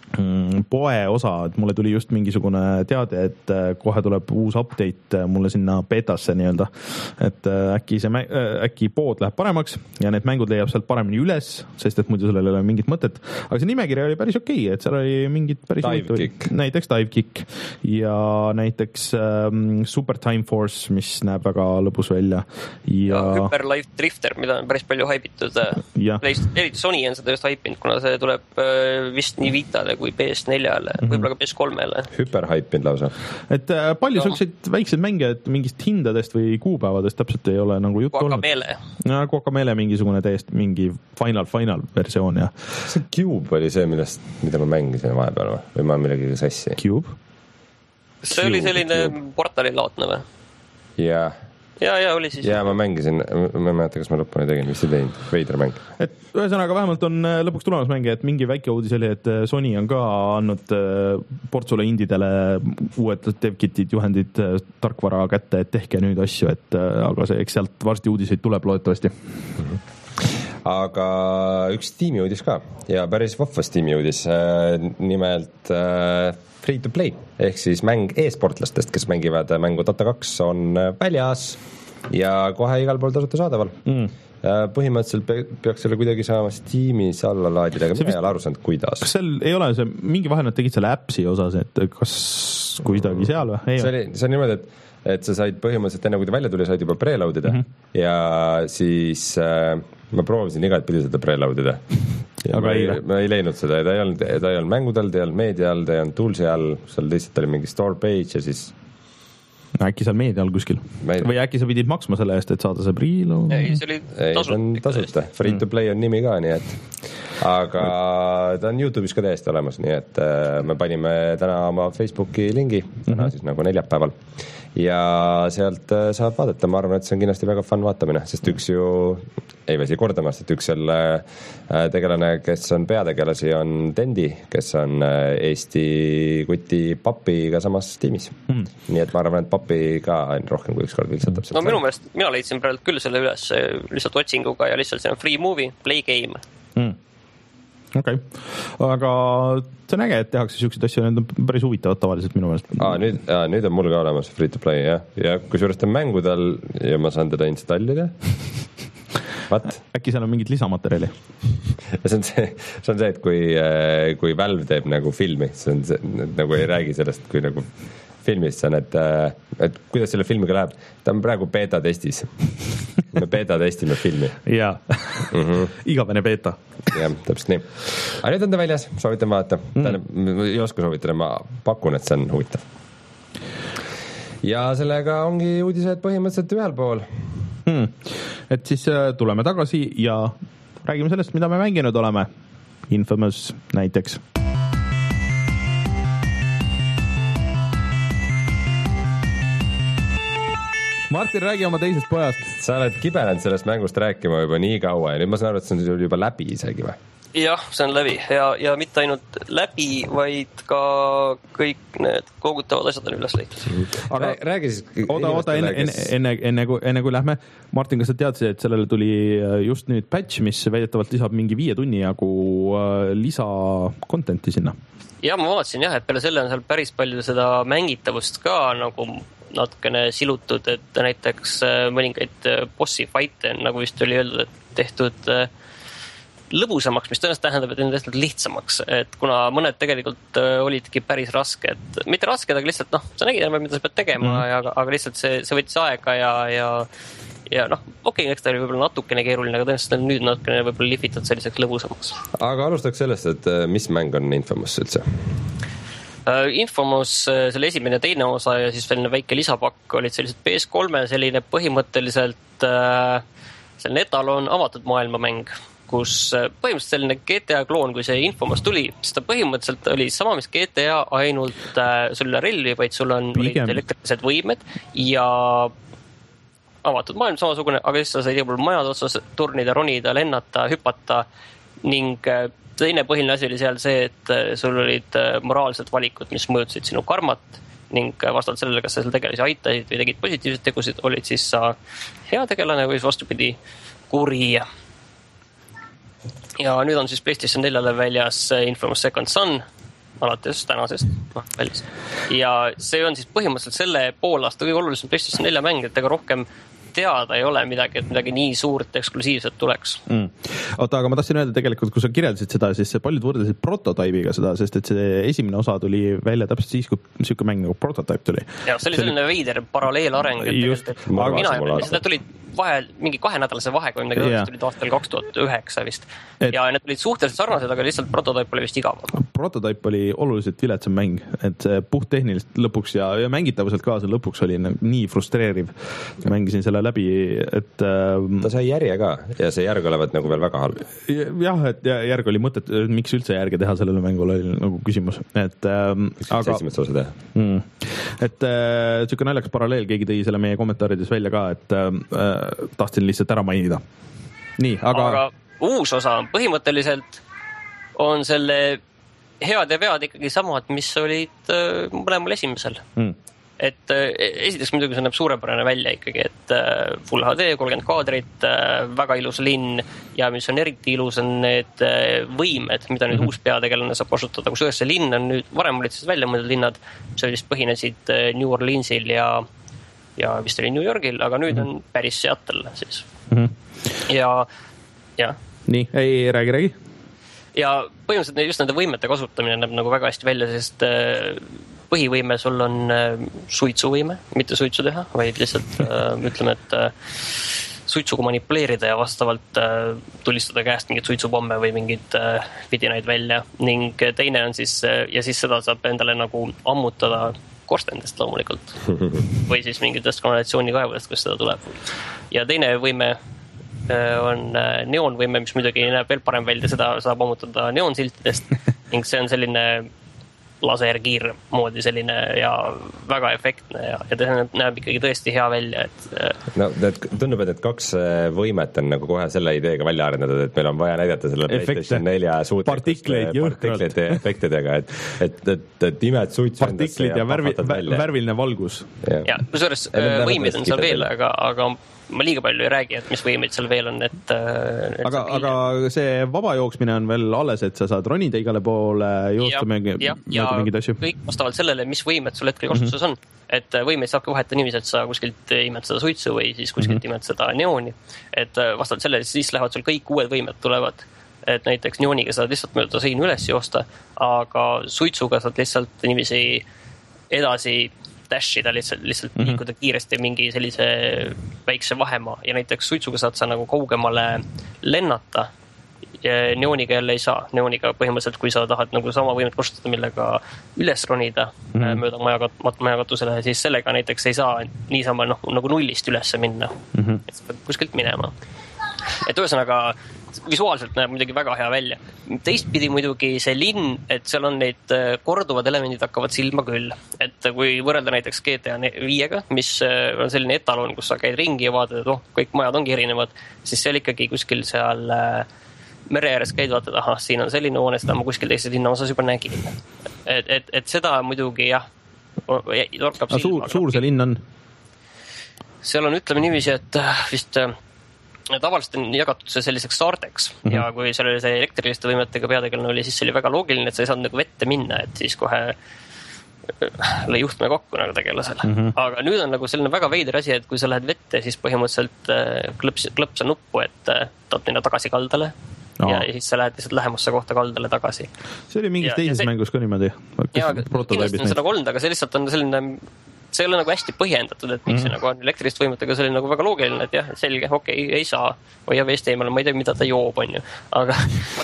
poe osa, et mulle tuli just mingisugune teade, et kohe tuleb uus update mulle sinna betasse nii-öelda, et äkki see, äkki pood läheb paremaks ja need mängud leiab sealt paremini üles, sest et muidu sellel ei ole mingit mõtet, aga see nimekiri oli päris okei, et seal oli mingid päris Divekick. näiteks Divekick ja näiteks ähm, Super Time Force, mis näeb väga lõbus välja ja, ja Hyperlight Drifter, mida on päris palju haibitud, eriti Sony on seda just haipinud, kuna see tuleb vist nii Vitale kui P S neljale, mm-hmm. võib-olla ka P S kolmele. Hüperhaipinud lausa. Et äh, palju no. selliseid väikseid mänge, et mingist hindadest või kuupäevadest täpselt ei ole nagu juttu olnud. Guacamele. Ja, Guacamele mingisugune täiesti mingi final, final versioon ja. See Cube oli see, millest, mida ma mängisin vahepeal või ma millegi sassi. Cube? See Cube, oli selline Cube. Portali laotne või? Jaa. Ja, ja oli siis. Ja ma mängisin, ma ei mäleta, kas ma lõpuni tegin, mis see teinud, veider mäng. Et ühesõnaga vähemalt on lõpuks tulemas mänge, et mingi väike uudis oli, et Sony on ka andnud portsule indidele uued devkitid, juhendid, tarkvara kätte, et tehke nüüd asju, et aga see, eks sealt varsti uudiseid tuleb loodetavasti. Aga üks Steam'i uudis ka ja päris vahva Steam'i uudis, nimelt Free to Play, ehk siis mäng e-sportlastest, kes mängivad mängu Dota kaks, on väljas ja kohe igal pool tasuta saadaval. Mm. Põhimõtteliselt peaks selle kuidagi saama Steamis alla laadida, aga mina ei ole aru saanud, kuidas. Kas seal ei ole see, mingi vahe nad tegid selle appsi osas, et kas kuidagi seal või? Ei see, oli, see on niimoodi, et, et sa said põhimõtteliselt enne, kui ta välja tuli, said juba preloadida mm-hmm. ja siis äh, ma proovisin igat pidi seda preloadida. Ja ma, ei, ma ei leidnud seda, ta ei olnud, ta ei olnud mängudel, ta ei olnud meedia all, ta ei olnud toolsi all, seal lihtsalt oli mingi store page ja siis äkki seal meedia all kuskil ei... või äkki sa pidid maksma selle eest, et saada see preload? Ei, see oli tasuta. tasuta, free to play on nimi ka, nii et aga ta on YouTube'is ka täiesti olemas, nii et me panime täna oma Facebooki lingi, täna mm-hmm. siis nagu neljapäeval ja sealt saab vaadata, ma arvan, et see on kindlasti väga fun vaatamine, sest üks ju ei väsi kordamast, et üks selle tegelane, kes on peategelasi, on Tendi, kes on Eesti kuti Papiga samas tiimis mm. nii et ma arvan, et Papi ka rohkem kui üks kord viltsatab no minu meelest, mina leidsin praegu küll selle üles lihtsalt otsinguga ja lihtsalt see on free movie, play game mm. okei okay., aga see on äge, et tehakse siukseid asju, need on päris huvitavad tavaliselt minu meelest. Aa, nüüd, aa, nüüd on mul ka olemas free to play, jah. Ja kui suurest on mängudel ja ma saan teda installida. What? Äkki seal on mingit lisamaterjali? see, on see, see on see, et kui, kui Valve teeb nagu filmi, see on see, nagu ei räägi sellest, kui nagu filmist see on, et, et kuidas selle filmiga läheb. Ta on praegu beta testis. Me beta testime filmi. Jaa, mm-hmm. igavene beta. Jah, täpselt nii. Aga nüüd on ta väljas, soovitan vaadata. Mm. Ei oska soovitada, ma pakun, et see on huvitav. Ja sellega ongi uudised põhimõtteliselt ühel pool. Hmm. Et siis tuleme tagasi ja räägime sellest, mida me mänginud oleme. Infamous näiteks. Martin, räägi oma teisest pojast. Sa oled kibenenud sellest mängust rääkima juba nii kaua ja nüüd ma saan aru, et see on juba läbi isegi või? Jah, see on läbi ja, ja mitte ainult läbi, vaid ka kõik need koogutavad asjad on üles leitud. Aga räägi siis... Oota, oota, enne, enne, enne, enne, kui, enne kui lähme. Martin, kas sa teadsid, et sellele tuli just nüüd patch, mis väidetavalt lisab mingi viie tunni jagu lisa contenti sinna? Ja ma vaatasin jah, et peale selle on seal päris palju seda mängitavust ka nagu natukene silutud, et näiteks mõningaid bossi fight'e nagu vist oli öeldud, et tehtud lõbusamaks, mis tõenäoliselt tähendab, et on tehtud lihtsamaks, et kuna mõned tegelikult olidki päris raske, et mitte rasked, aga lihtsalt noh, sa nägid, mida sa pead tegema, mm. ja, aga lihtsalt see, see võttis aega ja, ja, ja noh, okei, eks ta oli võib-olla natukene keeruline, aga tõenäoliselt on nüüd natukene võib-olla lihvitud selliseks lõbusamaks. Aga alustaks sellest, et mis mäng on Infamous üldse? Infamous, selle esimene ja teine osa ja siis selline väike lisapakk olid sellised P S kolme selline põhimõtteliselt selline etalon avatud maailmamäng, kus põhimõtteliselt selline G T A kloon, kui see Infamous tuli, siis ta põhimõtteliselt oli sama, mis G T A, ainult sul ei ole relvi, vaid sul on elektrilised võimed ja avatud maailm samasugune, aga siis sa said igal pool majad otsas turnida, ronida, lennata, hüpata ning teine põhiline asi oli seal see, et sul olid moraalsed valikud, mis mõjutasid sinu karmat ning vastavalt sellele, kas sa seal tegelasi aitasid või tegid positiivseid tegusid, olid siis sa hea tegelane või vastupidi kuri. Ja nüüd on siis PlayStation neljale väljas Infamous Second Son alates tänasest väljas. Ja see on siis põhimõtteliselt selle poolaasta kõige olulisem PlayStation nelja mäng, et ega rohkem teada ei ole midagi, et midagi nii suurt eksklusiivset tuleks. Mm. Oota, aga ma tahtsin öelda tegelikult, kui sa kirjeldasid seda, siis paljud võrdesid Prototype'iga seda, sest et see esimene osa tuli välja täpselt siis, kui niisugune mäng nagu Prototype tuli. Ja see oli selline veider paralleelareng, et, just, et, et mina ei seda tulid vahel, mingi kahenädalase vahega või midagi yeah. tulid aastal kaks tuhat üheksa vist. Et, ja need olid suhteliselt sarnased, aga lihtsalt Prototype oli vist igavam. Prototype oli oluliselt viletsam mäng, et puht tehniliselt lõpuks ja, ja mängitavuselt kaasa lõpuks oli nii frustreeriv. Mängisin selle läbi, et ta sai järje ka ja see järg olevat nagu veel väga halb. Jah, et järg oli mõtet, miks üldse järge teha sellele mängule oli nagu küsimus. Et, miks aga, seitsemest osa teha? Mm, et siuke naljakas paralleel, keegi tõi selle meie kommentaarides välja ka, et äh, tahtsin lihtsalt ära mainida. Nii, aga... aga uus osa on põhimõtteliselt on selle head ja vead ikkagi samad, mis olid äh, mõlemal esimesel. Mm. Et äh, esiteks muidugi see näeb suurepärane välja ikkagi, et äh, Full H D, kolmkümmend kaadrit, äh, väga ilus linn ja mis on eriti ilus on need äh, võimed, mida nüüd mm-hmm. uus peategelane saab kasutada, kus ühes see linn on nüüd, varem olid siis välja mõeldud linnad, mis vist põhinesid äh, New Orleansil ja ja vist oli New Yorgil, aga nüüd on päris Seattle siis. Mm-hmm. Ja, ja. Nii, ei, räägi, räägi. Ja põhimõtteliselt just nende võimete kasutamine näeb nagu väga hästi välja, sest põhivõime sul on suitsuvõime, mitte suitsu teha, vaid lihtsalt ütleme, et suitsuga manipuleerida ja vastavalt tulistada käest mingid suitsupomme või mingid vidinaid välja. Ning teine on siis, ja siis seda saab endale nagu ammutada korstendest loomulikult või siis mingitest kanalisatsioonikaevudest, kus seda tuleb. Ja teine võime on neonvõime, mis muidugi näeb veel parem välja, seda saab ammutada neonsiltidest ning see on selline laserkiir moodi selline ja väga efektne ja, ja ta näeb ikkagi tõesti hea välja. Et... No, need, tundub, et need kaks võimet on nagu kohe selle ideega välja arendatud, et meil on vaja näidata selle PlayStation nelja partikleid partiklite efektidega, et, et, et, et imed suits partiklid ja värvi, värviline valgus. Ja, ja kusjuures võimid on seal veel, aga, aga ma liiga palju ei räägi, et mis võimeid seal veel on, et, et aga, aga see vaba jooksmine on veel alles, et sa saad ronida igale poole, joosta mingi, ja, ja mingeid asju. Kõik vastavalt sellele, mis võimed sul hetkel kasutuses on. Et võimeid saabki vahetada niiviisi, et sa kuskilt imed seda suitsu või siis kuskilt mm-hmm. imed seda neoni. Et vastavalt sellele siis lähevad sul kõik uued võimed tulevad. Et näiteks neoniga saad lihtsalt mööda seinu üles joosta, aga suitsuga saad lihtsalt niiviisi edasi dashida lihtsalt, lihtsalt mm-hmm. liikuda kiiresti mingi sellise väikse vahemaa ja näiteks suitsuga saad sa nagu kaugemale lennata ja neoniga jälle ei saa. Neoniga põhimõtteliselt, kui sa tahad nagu sama võimet kasutada, millega üles ronida mm-hmm. mööda majakat- majakatusele, siis sellega näiteks ei saa niisama noh, nagu nullist üles minna. Mm-hmm. Et sa pead kuskilt minema. Et ühesõnaga visuaalselt näeb muidugi väga hea välja. Teistpidi muidugi see linn, et seal on neid korduvad elemendid hakkavad silma küll. Et kui võrrelda näiteks G T A viiega, mis on selline etalon, kus sa käid ringi ja vaatad, et oh, kõik majad ongi erinevad, siis seal ikkagi kuskil seal mere ääres käid vaatad, ahah, siin on selline hoone, seda ma kuskil teistes linna osas juba nägin. Et, et, et seda muidugi jah, torkab silma. Suur, suur see linn on? Seal on, ütleme niiviisi, et vist tavaliselt on jagatud see selliseks saarteks mm-hmm. ja kui seal oli see elektriliste võimetega peategelane oli, siis see oli väga loogiline, et sa ei saanud nagu vette minna, et siis kohe lõi juhtme kokku nagu tegelasele. Mm-hmm. Aga nüüd on nagu selline väga veider asi, et kui sa lähed vette, siis põhimõtteliselt klõps, klõpsa nuppu, et taad minna tagasi kaldale no. ja siis sa lähed lihtsalt lähemusse kohta kaldale tagasi. See oli mingis ja, teises see... mängus ka niimoodi. Ja kindlasti on see nagu olnud, aga see lihtsalt on selline see ei ole nagu hästi põhjendatud, et miks mm. see nagu on elektrist võimetega, see oli nagu väga loogiline, et jah, selge, okei, okay, ei saa. Või ja veest eemale, ma ei tea, mida ta joob, on ju. Aga,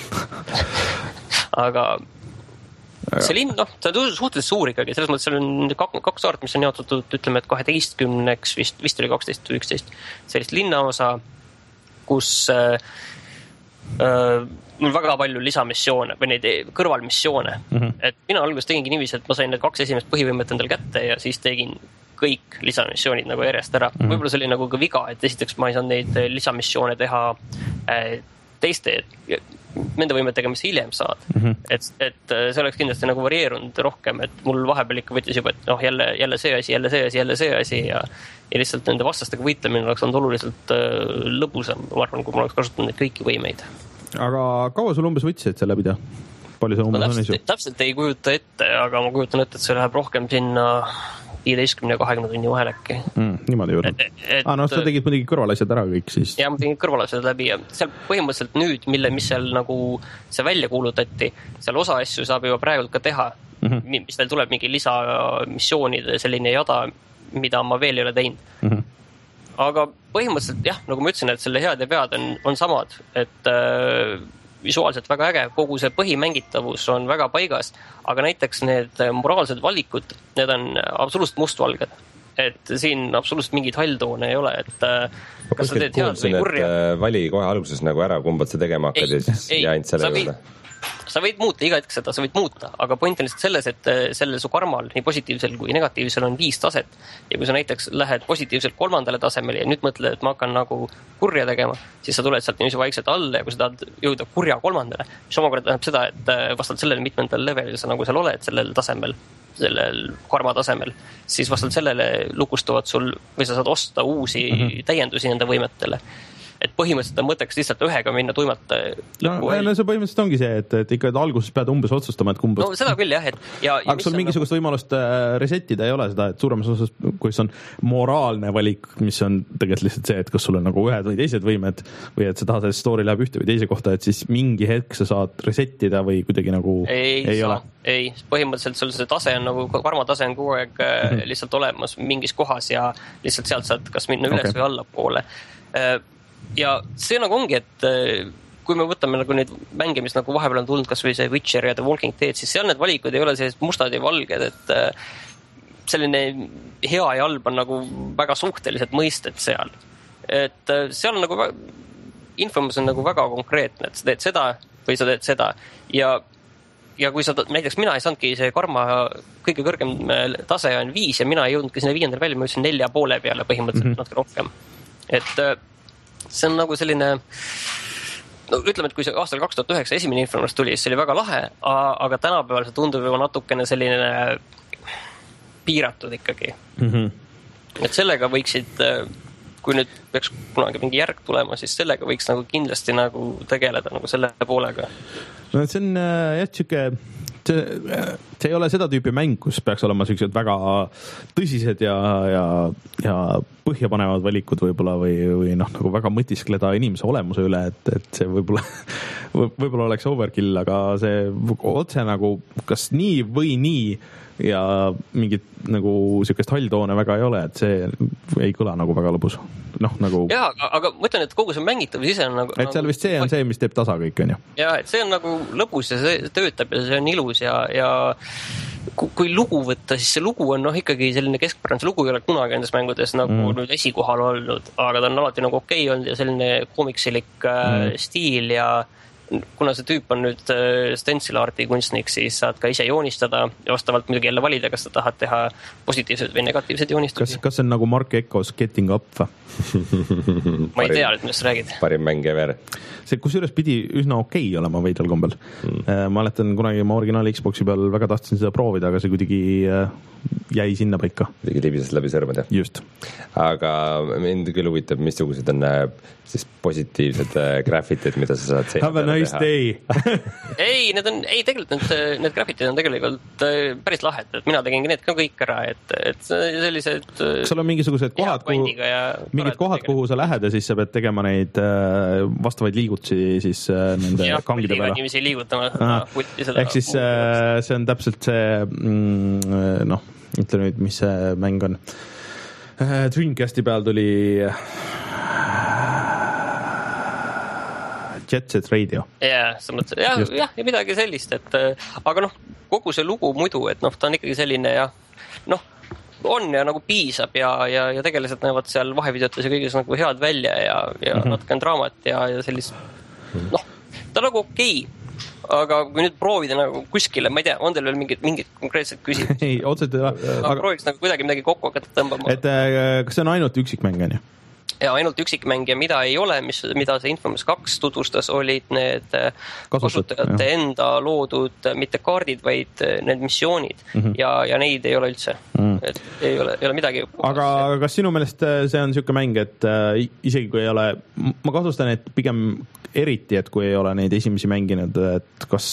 aga see linn, noh, see on suhteliselt suur ikkagi, selles mõttes seal on kaks saart, mis on jaotatud, ütleme, et kaheteistkümneks, vist, vist oli kaksteist või üksteist sellist linnaosa, kus äh, äh, mul väga palju lisamissioone või neid kõrvalmissioone. Mm-hmm. Et mina alguses tegingi niiviisi, et ma sain need kaks esimest põhivõimet endale kätte ja siis tegin kõik lisamissioonid nagu järjest ära. Mm-hmm. Võib-olla see oli nagu ka viga, et esiteks ma ei saanud neid lisamissioone teha teiste nende võimetega, mis hiljem saad. Mm-hmm. Et, et see oleks kindlasti nagu varieerunud rohkem, et mul vahepeal ikka võttis juba, et noh, jälle, jälle see asi, jälle see asi, jälle see asi ja, ja lihtsalt nende vastastega võitlemine oleks olnud oluliselt lõbusam, ma arvan, kui ma oleks kasutanud neid kõiki võimeid. Aga kaua sul umbes võttis, et see läbi teha? palju see umbes no, on isu? Täpselt ei kujuta ette, aga ma kujutan ette, et see läheb rohkem sinna viieteistkümne ja kahekümne tunni vahel äkki mm,. Niimoodi juurde. Ah, no sa tegid muidugi kõrvalasjad ära kõik siis. Ja ma tegin kõrvalasjad läbi ja seal põhimõtteliselt nüüd, mille, mis seal nagu see välja kuulutati, seal osa asju saab juba praegu ka teha, mm-hmm. mis veel tuleb mingi lisamissioonide selline jada, mida ma veel ei ole teinud. Mm-hmm. Aga põhimõtteliselt jah, nagu ma ütlesin, et selle head ja vead on, on samad, et äh, visuaalselt väga äge, kogu see põhimängitavus on väga paigas, aga näiteks need moraalsed valikud, need on absoluutselt mustvalged. Et siin absoluutselt mingid halltoone ei ole, et kas sa teed head või kurja. Vali kohe alguses nagu ära, kumbad sa tegema hakkad ja siis jää ainult selle juurde. Sa võid muuta iga hetk seda, sa võid muuta, aga point on lihtsalt selles, et sellel su karmal, nii positiivsel kui negatiivsel on viis taset. Ja kui sa näiteks lähed positiivselt kolmandale tasemele ja nüüd mõtled, et ma hakkan nagu kurja tegema, siis sa tuled sealt niiviisi vaikselt alla ja kui sa tahad jõuda kurja kolmandale, mis omakorda tähendab seda, et vastavalt sellele mitmendal levelil sa nagu seal oled sellel tasemel, sellel karma tasemel, siis vastavalt sellele lukustuvad sul või sa saad osta uusi mm-hmm. täiendusi nende võimetele. Et põhimõtteliselt on mõtteks lihtsalt ühega minna tuimata. No, no see põhimõtteliselt ongi see, et, et ikka alguses pead umbes otsustama, et kumbus... No seda küll jah, et... Ja, ja aga sul mingisugust nagu... võimalust resetida ei ole seda, et suuremas osas, kui see on moraalne valik, mis on tegelikult lihtsalt see, et kas sul on nagu ühed või teised võimed või et sa tahad, et story läheb ühte või teise kohta, et siis mingi hetk sa saad resetida või kuidagi nagu ei, ei ole. Ei, põhimõtteliselt sul see tase on nagu, karma tase on kogu aeg mm-hmm. lihtsalt olemas mingis kohas ja lihtsalt sealt saad kas minna üles okay. või allapoole. Ja see nagu ongi, et kui me võtame nagu neid mänge, mis nagu vahepeal on tulnud, kas või see Witcher ja The Walking Dead, siis seal need valikud ei ole sellised mustad ja valged, et selline hea ja halb on nagu väga suhteliselt mõisted seal. Et seal on nagu, Infamous on nagu väga konkreetne, et sa teed seda või sa teed seda ja ja kui sa, näiteks mina ei saanudki see karma kõige kõrgem tase on viis ja mina ei jõudnudki sinna viiendal välja, ma jõudsin nelja poole peale põhimõtteliselt mm-hmm. natuke rohkem. Et see on nagu selline, no ütleme, et kui see aastal kaks tuhat üheksa esimene Infamous tuli, siis see oli väga lahe, aga tänapäeval see tundub juba natukene selline piiratud ikkagi. Mm-hmm. Et sellega võiksid, kui nüüd peaks kunagi mingi järg tulema, siis sellega võiks nagu kindlasti nagu tegeleda nagu selle poolega. No see on jah, siuke, see, see ei ole seda tüüpi mäng, kus peaks olema sellised väga tõsised ja, ja, ja põhjapanevad valikud võib-olla või, või noh, nagu väga mõtiskleda inimese olemuse üle, et, et see võib-olla, võib-olla oleks overkill, aga see otse nagu kas nii või nii ja mingit nagu siukest halltoone väga ei ole, et see ei kõla nagu väga lõbus. Noh, nagu... Ja, aga, aga ma ütlen, et kogu see mängitavus ise on nagu... Et seal vist see on see, mis teeb tasa kõik, on ju? Ja, et see on nagu lõbus ja see töötab ja see on ilus ja, ja kui lugu võtta, siis see lugu on noh ikkagi selline keskpärane, see lugu ei ole kunagi nendes mängudes nagu mm. nüüd esikohal olnud, aga ta on alati nagu okei olnud ja selline komiksilik mm. stiil ja kuna see tüüp on nüüd stencil arti kunstnik, siis saad ka ise joonistada ja vastavalt muidugi jälle valida, kas sa tahad teha positiivsed või negatiivsed joonistusi. Kas, kas see on nagu Mark Echo's Getting Up? Ma ei tea, et millest sa räägid. Parim mäng ever. See kusjuures pidi üsna okei okay olema veidral kombel. Mm. Ma mäletan kunagi ma originaali Xboxi peal väga tahtsin seda proovida, aga see kuidagi jäi sinna paika. Kuidagi libises läbi sõrmade. Just. Aga mind küll huvitab, missugused on siis positiivsed graffitid, mida sa saad seina peale nice teha. ei, need on, ei tegelikult need, need graffitid on tegelikult päris lahed, et mina tegin need ka kõik ära, et, et sellised sul on mingisugused kohad, kuhu, mingid kohad, kuhu sa lähed ja siis sa pead tegema neid vastavaid liigutusi siis nende ja, kangide peale. Ja, niiviisi liigutama. Ehk siis see on täpselt see mm, noh, ütle nüüd, mis see mäng on. Dreamcasti peal tuli Jet Set Radio. Yeah, jah, jah, ja midagi sellist, et aga noh, kogu see lugu muidu, et noh, ta on ikkagi selline ja noh, on ja nagu piisab ja, ja, ja tegelased näevad seal vahevideotes ja kõiges nagu head välja ja, ja mm-hmm. natuke on draamat ja, ja sellist noh, ta nagu okei okay. Aga kui nüüd proovida nagu kuskile, ma ei tea, on teil veel mingid, mingid konkreetsed küsimused? ei, otseselt ei ole. Aga prooviks nagu kuidagi midagi kokku hakata tõmbama. Et kas see on ainult üksikmäng, on ju? ja ainult üksikmängija, mida ei ole, mis, mida see Infamous kaks tutvustas, olid need kasutajate enda loodud mitte kaardid, vaid need missioonid mm -hmm. ja, ja neid ei ole üldse mm. -hmm. et ei ole, ei ole midagi. Aga kas sinu meelest see on siuke mäng, et äh, isegi kui ei ole, ma kahtlustan, et pigem eriti, et kui ei ole neid esimesi mänginud, et kas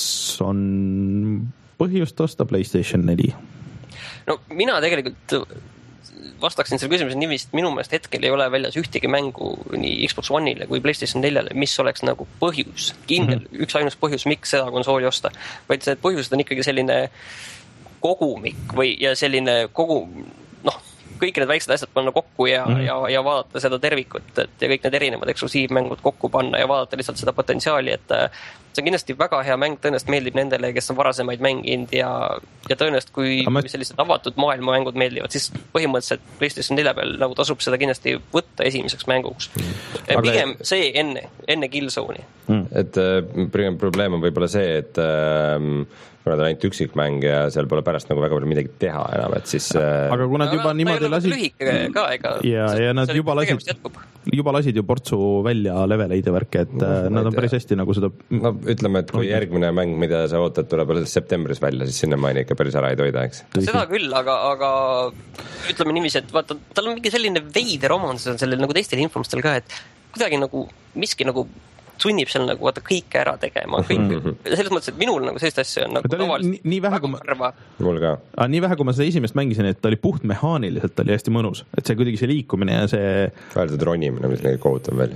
on põhjust osta PlayStation neli? No mina tegelikult vastaksin selle küsimuse nimist, minu meelest hetkel ei ole väljas ühtegi mängu nii Xbox One'ile kui PlayStation neljale, mis oleks nagu põhjus, kindel, mm -hmm. üks ainus põhjus, miks seda konsooli osta, vaid see põhjused on ikkagi selline kogumik või ja selline kogu, noh, kõik need väiksed asjad panna kokku ja, mm -hmm. ja, ja vaadata seda tervikut, et ja kõik need erinevad eksklusiivmängud kokku panna ja vaadata lihtsalt seda potentsiaali, et see on kindlasti väga hea mäng, tõenäoliselt meeldib nendele, kes on varasemaid mänginud ja, ja tõenäoliselt kui ma... sellised avatud maailmamängud meeldivad, siis põhimõtteliselt PlayStation nelja peal nagu tasub seda kindlasti võtta esimeseks mänguks mm. -hmm. Pigem aga... see enne, enne Killzone'i mm. et äh, probleem on võib-olla see, et äh, kuna ta on ainult üksikmäng ja seal pole pärast nagu väga palju midagi teha enam, et siis äh... aga kui nad juba aga niimoodi lasid lühike ka, ega ja, ja nad juba lasid juba lasid ju portsu välja leveleid ja värke, et no, nad on päris hästi nagu seda no ütleme, et kui hoidnud. Järgmine mäng, mida sa ootad, tuleb alles septembris välja, siis sinna maini ikka päris ära ei toida, eks? Seda küll, aga, aga ütleme niiviisi, et vaata, tal on mingi selline veider omandus on sellel nagu teistel infomustel ka, et kuidagi nagu miski nagu sunnib seal nagu vaata kõike ära tegema, kõik, mm-hmm. selles mõttes, et minul nagu sellist asja on nagu tavaliselt nii, nii vähe, kui ma, mul ka. Ah, nii vähe, kui ma seda esimest mängisin, et ta oli puht mehaaniliselt, ta oli hästi mõnus, et see kuidagi see liikumine ja see väärtud ronimine, mis neil kohutab välja.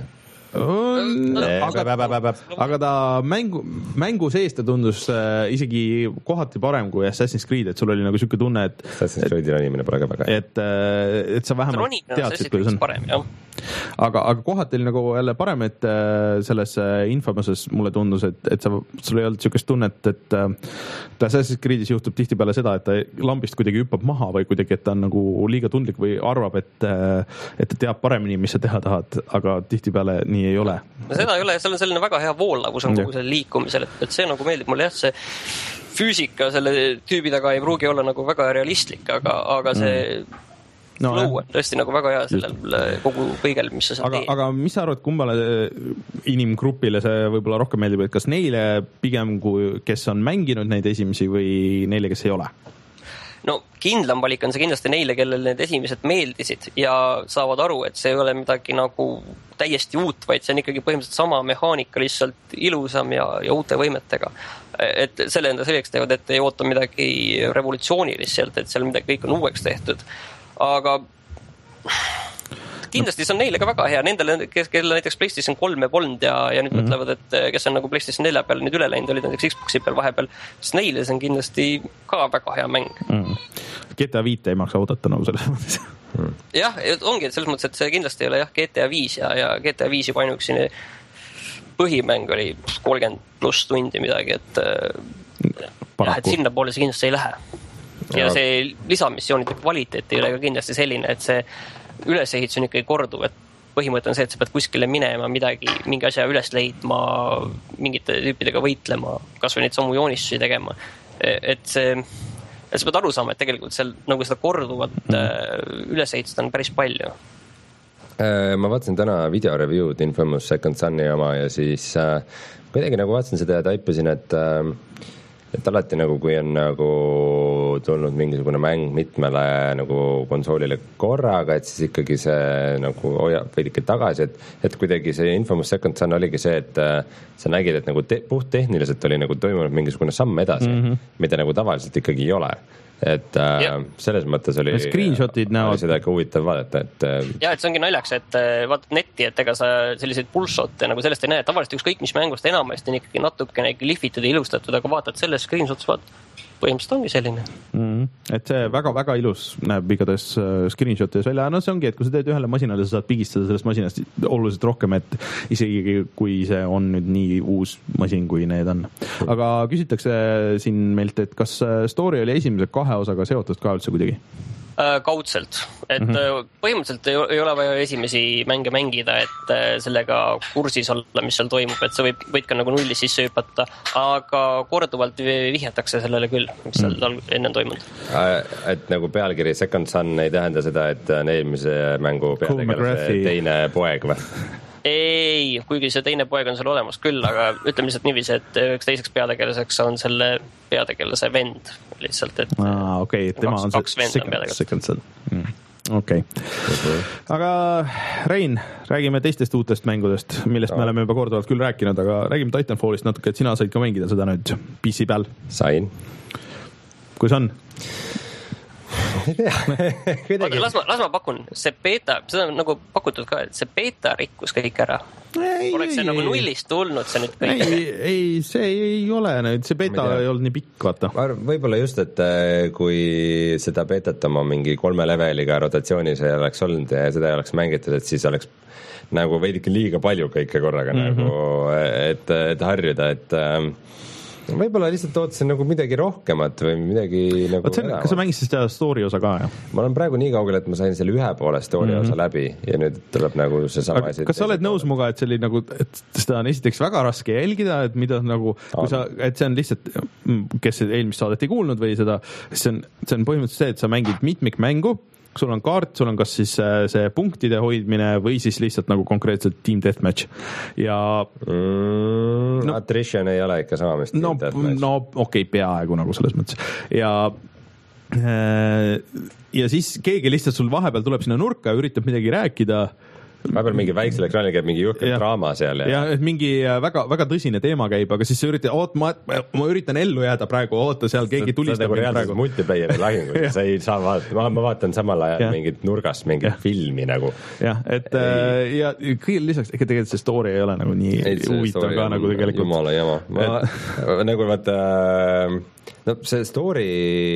On, aga, aga ta mängu, mängu sees ta tundus äh, isegi kohati parem kui Assassin's Creed, et sul oli nagu siuke tunne, et Assassin's Creed'i ronimine pole ka väga hea. Et, äh, et sa vähemalt teadsid, kuidas on. Parem, jah. Aga, aga kohati oli nagu jälle parem, et äh, selles äh, Infamouses mulle tundus, et, et sa, sul ei olnud siukest tunnet, et äh, Assassin's Creed'is juhtub tihtipeale seda, et ta lambist kuidagi hüppab maha või kuidagi, et ta on nagu liiga tundlik või arvab, et, äh, et ta teab paremini, mis sa teha tahad, aga tihtipeale nii ei ole. No seda ei ole, seal on selline väga hea voolavus on kogu selle liikumisel, et, et see nagu meeldib mulle jah, see füüsika selle tüübi taga ei pruugi olla nagu väga realistlik, aga, aga see mm. no, flow on tõesti nagu väga hea sellel kogu kõigel, mis sa seal aga, teed. aga mis sa arvad, kumbale inimgrupile see võib-olla rohkem meeldib, et kas neile pigem, kui, kes on mänginud neid esimesi või neile, kes ei ole? No kindlam valik on see kindlasti neile, kellel need esimesed meeldisid ja saavad aru, et see ei ole midagi nagu täiesti uut, vaid see on ikkagi põhimõtteliselt sama mehaanika, lihtsalt ilusam ja, ja uute võimetega. Et selle enda selgeks teevad, et ei oota midagi revolutsioonilist sealt, et seal midagi kõik on uueks tehtud. Aga kindlasti see on neile ka väga hea, nendele, kes, kellel näiteks PlayStation kolme polnud ja, ja nüüd mm-hmm. mõtlevad, et kes on nagu PlayStation nelja peal nüüd üle läinud, olid näiteks Xboxi peal vahepeal, siis neile see on kindlasti ka väga hea mäng. Mm. G T A viis ei maksa oodata nagu selles mõttes. Mm. Jah, ongi, et selles mõttes, et see kindlasti ei ole jah, G T A viis ja, ja G T A viis juba ainuüksi põhimäng oli kolmkümmend pluss tundi midagi, et, jah, et sinna poole see kindlasti ei lähe. Ja, ja see lisamissioonide kvaliteet ei ole ka kindlasti selline, et see ülesehitus on ikkagi korduv, et põhimõte on see, et sa pead kuskile minema midagi, mingi asja üles leidma, mingite tüüpidega võitlema, kas või neid samu joonistusi tegema. Et see, et sa pead aru saama, et tegelikult seal nagu seda korduvat mm. ülesehitust on päris palju. Ma vaatasin täna videoreview'd Infamous Second Soni oma ja siis äh, kuidagi nagu vaatasin seda ja taipasin, et äh, et alati nagu, kui on nagu tulnud mingisugune mäng mitmele nagu konsoolile korraga, et siis ikkagi see nagu hoiab veidike tagasi, et, et kuidagi see Infamous Second Son oligi see, et sa nägid, et nagu te, puht tehniliselt oli nagu toimunud mingisugune samm edasi, mm-hmm. mida nagu tavaliselt ikkagi ei ole. Et äh, selles mõttes oli, screenshotid näevad seda ikka huvitav vaadata, et ja, et see ongi naljaks, et vaatad netti, et ega sa selliseid pulsshot'e nagu sellest ei näe, tavaliselt ükskõik mis mängust enamasti on ikkagi natukene lihvitud ja ilustatud, aga vaatad selles screenshot'is, vaatad, põhimõtteliselt ongi selline mm,. Et see väga-väga ilus näeb igatahes screenshot'is välja, no see ongi, et kui sa teed ühele masinale, sa saad pigistada sellest masinast oluliselt rohkem, et isegi kui see on nüüd nii uus masin, kui need on. Aga küsitakse siin meilt, et kas story oli esimese kahe osaga seotud ka üldse kuidagi? Kaudselt, et mm-hmm. põhimõtteliselt ei ole vaja esimesi mänge mängida, et sellega kursis olla, mis seal toimub, et sa võid, võid ka nagu nulli sisse hüpata, aga korduvalt vihjatakse sellele küll, mis seal mm. enne toimunud. Et nagu pealkiri Second Son ei tähenda seda, et on eelmise mängu peategelase teine poeg või? Ei, kuigi see teine poeg on seal olemas küll, aga ütleme lihtsalt niiviisi, et üheks teiseks peategelaseks on selle peategelase vend lihtsalt, et Aa, okay. tema kaks, on kaks vend on peategelase. Second Son. Mm. Okei. Okay. Aga Rein, räägime teistest uutest mängudest, millest no. me oleme juba korduvalt küll rääkinud, aga räägime Titanfallist natuke, et sina said ka mängida seda nüüd P C peal. Sain. Kuidas on? ei tea. las, ma, las ma pakun, see beta, seda on nagu pakutud ka, et see beta rikkus kõik ära. Ei, Oleks see ei, nagu nullist tulnud, see nüüd kõik. Ei, ei, see ei ole nüüd, see beta ei olnud nii pikk, vaata. Võib-olla just, et kui seda betat oma mingi kolme leveliga rotatsioonis ei oleks olnud ja seda ei oleks mängitud, et siis oleks nagu veidike liiga palju kõike korraga mm-hmm. nagu, et, et harjuda, et võib-olla lihtsalt ootasin nagu midagi rohkemat või midagi nagu see, kas sa mängisid seda story osa ka, jah? Ma olen praegu nii kaugel, et ma sain selle ühe poole story mm-hmm. osa läbi ja nüüd tuleb nagu see sama asi. Kas sa oled nõus muga, et see oli nagu, et seda on esiteks väga raske jälgida, et mida nagu, kui sa, et see on lihtsalt, kes eelmist saadet ei kuulnud või seda, see on, see on põhimõtteliselt see, et sa mängid mitmikmängu, sul on kaart, sul on kas siis see punktide hoidmine või siis lihtsalt nagu konkreetselt team deathmatch ja mm, no, attrition ei ole ikka sama, mis team no, deathmatch. No okei, okay, peaaegu nagu selles mõttes ja ja siis keegi lihtsalt sul vahepeal tuleb sinna nurka ja üritab midagi rääkida. Vahepeal mingi väiksel ekraanil käib mingi juhkem draama seal. Ja, ja mingi väga, väga tõsine teema käib, aga siis sa üritad, oot, ma, ma üritan ellu jääda praegu, oota seal keegi tulistab. See on nagu reaalselt multiplayeri lahing, kui sa ei saa vaadata, ma, ma vaatan samal ajal ja. mingit nurgast, mingit ja. filmi nagu. Jah, et ei. ja kõigil lisaks, ega tegelikult see story ei ole nagu nii huvitav ka nagu tegelikult. Jumala jama. Ma et... nagu vaata, no see story...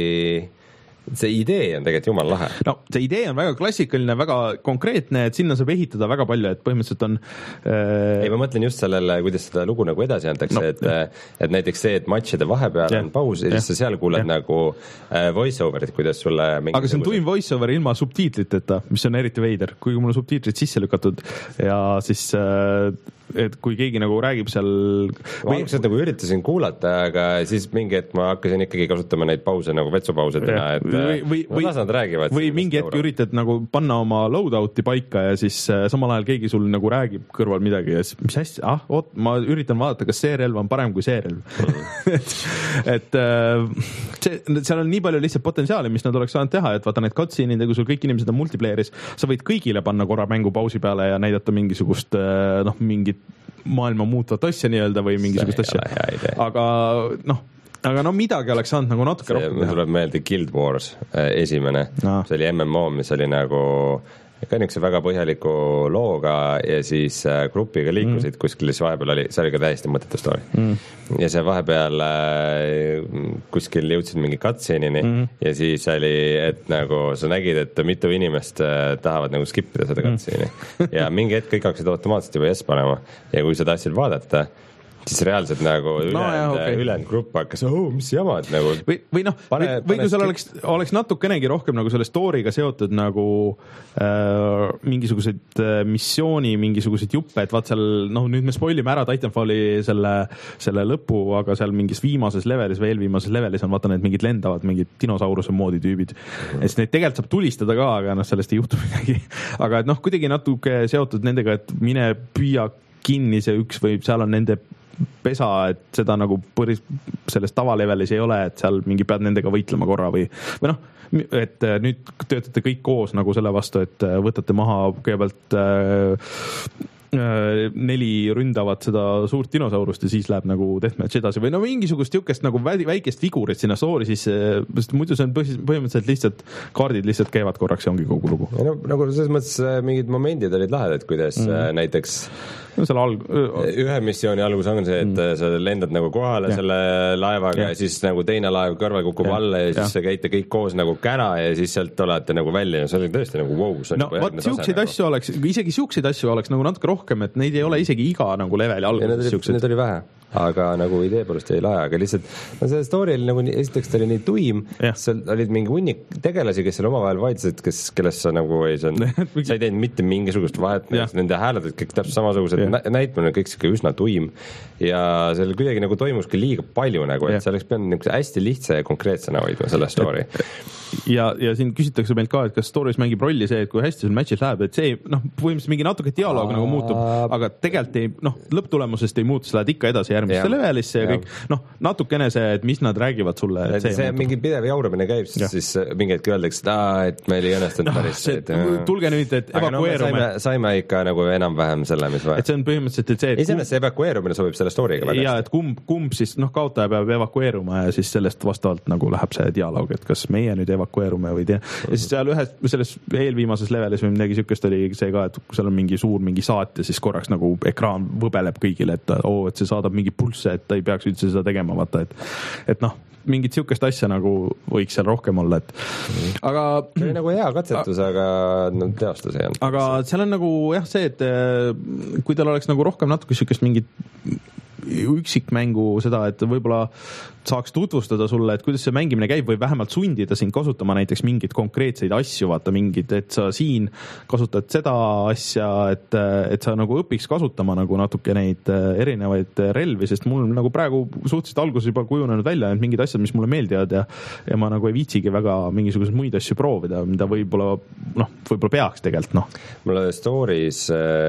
see idee on tegelikult jumal lahe. No see idee on väga klassikaline, väga konkreetne, et sinna saab ehitada väga palju, et põhimõtteliselt on äh... ei, ma mõtlen just sellele, kuidas seda lugu nagu edasi antakse, no, et, et näiteks see, et matšide vahepeal ja. on paus ja, ja siis sa seal kuuled ja. nagu äh, voice-overit, kuidas sulle aga see on tuim voice-over ilma subtiitliteta, mis on eriti veider, kuigi mul on subtiitrid sisse lükatud ja siis äh, et kui keegi nagu räägib seal ma või... alguses nagu üritasin kuulata, aga siis mingi hetk ma hakkasin ikkagi kasutama neid pause nagu vetsupausedena, et või, või, ma las nad räägivad. Või mingi hetk üritad nagu panna oma loadout'i paika ja siis samal ajal keegi sul nagu räägib kõrval midagi ja siis mis hästi, ah, oot, ma üritan vaadata, kas see relv on parem kui see relv mm. et, et see, seal on nii palju lihtsalt potentsiaali, mis nad oleks saanud teha, et vaata need cutscene'id, kui sul kõik inimesed on multiplayer'is, sa võid kõigile panna korra mängu pausi peale ja näidata mingisugust noh, mingit maailma muutvat asja nii-öelda või mingisugust asja. Aga noh, aga no midagi oleks saanud nagu natuke see, rohkem teha. Tuleb meelde Guild Wars esimene, no. see oli M M O, mis oli nagu ka niisuguse väga põhjaliku looga ja siis grupiga liikusid mm. kuskil, siis vahepeal oli, see oli ka täiesti mõttetu story mm. ja see vahepeal kuskil jõudsid mingi cutscene'ini mm. ja siis oli, et nagu sa nägid, et mitu inimest tahavad nagu skipida seda cutscene'i mm. ja mingi hetk kõik hakkasid automaatselt juba yes panema ja kui sa tahtsid vaadata, siis reaalselt nagu no, ülejäänud, okay. ülejäänud grupp hakkas, oh, mis jamad nagu. Või, või noh, või, või kui seal oleks, oleks natukenegi rohkem nagu selle story'ga seotud nagu äh, mingisugused äh, missiooni, mingisugused juppe, et vaat seal, noh nüüd me spoilime ära Titanfalli selle, selle lõpu, aga seal mingis viimases levelis või eelviimases levelis on vaata need mingid lendavad, mingid dinosauruse moodi tüübid. Mm. Ja siis neid tegelikult saab tulistada ka, aga noh, sellest ei juhtu midagi. Aga et noh, kuidagi natuke seotud nendega, et mine püüa kinni see üks või seal on nende pesa, et seda nagu põris selles tavalevelis ei ole, et seal mingi pead nendega võitlema korra või, või noh, et nüüd töötate kõik koos nagu selle vastu, et võtate maha kõigepealt äh, neli ründavat seda suurt dinosaurust ja siis läheb nagu deathmatch edasi või no mingisugust jukest nagu väikest figurit sinna story, siis muidu see on põhimõtteliselt lihtsalt kaardid lihtsalt käivad korraks ja ongi kogu lugu. No, nagu selles mõttes mingid momendid olid lahedad, kuidas mm. näiteks no, alg... ühe missiooni algus on see, et mm. sa lendad nagu kohale ja. selle laevaga ja. ja siis nagu teine laev kõrval kukub ja. alla ja siis ja. käite kõik koos nagu kära ja siis sealt olete nagu välja ja see oli tõesti nagu wow. No vot, siukseid asju nagu. oleks, isegi siukseid asju oleks nagu natuke rohkem, et neid ei ole isegi iga nagu leveli alguses. Need oli vähe. aga nagu idee poolest ei lae, aga lihtsalt no see story oli nagu, esiteks ta oli nii tuim, seal olid mingi hunnik tegelasi, kes seal omavahel vaidlesid, kes, kellest sa nagu ei, sa ei teinud mitte mingisugust vahet, nende hääled olid kõik täpselt samasugused, näitmine kõik siuke üsna tuim ja seal kuidagi nagu toimuski liiga palju nagu, et see oleks pidanud niisuguse hästi lihtsa ja konkreetsena hoidma selle story. ja, ja siin küsitakse meilt ka, et kas stories mängib rolli see, et kui hästi sul match'is läheb, et see noh, põhimõtteliselt mingi natuke dialoog nagu muutub, aga tegelikult ei, noh, lõpptulemusest ei muutu, sa lähed ikka edasi järgmisse levelisse ja, ja kõik, noh, natukene see, et mis nad räägivad sulle. See, see mingi pidev jauramine käib, siis, siis mingi hetk öeldakse, et aa, et meil ei õnnestunud no, päris. See, et, tulge nüüd, et evakueerume. No, saime, saime ikka nagu enam-vähem selle, mis vaja. Et see on põhimõtteliselt, et see, et kumb... see evakueerumine sobib selle story'ga väga. Ja, et kumb, kumb siis, noh, kaotaja peab evakueeruma ja siis sellest vastavalt nagu läheb see dialoog, et kas meie nüüd evakueerume või tea. Ja siis seal ühes, selles eelviimases levelis või midagi sükest oli see ka, et seal on mingi suur mingi saat ja siis korraks nagu ekraan võbeleb kõigile, et oo, et see saadab mingi pulsse, et ta ei peaks üldse seda tegema, vaata, et, et noh, mingit sükest asja nagu võiks seal rohkem olla, et aga see oli nagu hea katsetus, aga no, teostus ei olnud. Aga seal on nagu jah see, et kui tal oleks nagu rohkem natuke sükest mingit üksikmängu seda, et võib-olla saaks tutvustada sulle, et kuidas see mängimine käib või vähemalt sundida sind kasutama näiteks mingeid konkreetseid asju, vaata mingid, et sa siin kasutad seda asja, et, et sa nagu õpiks kasutama nagu natuke neid erinevaid relvi, sest mul nagu praegu suhteliselt alguses juba kujunenud välja need mingid asjad, mis mulle meeldivad ja, ja ma nagu ei viitsigi väga mingisuguseid muid asju proovida, mida võib-olla noh, võib-olla peaks tegelikult noh. Mulle stories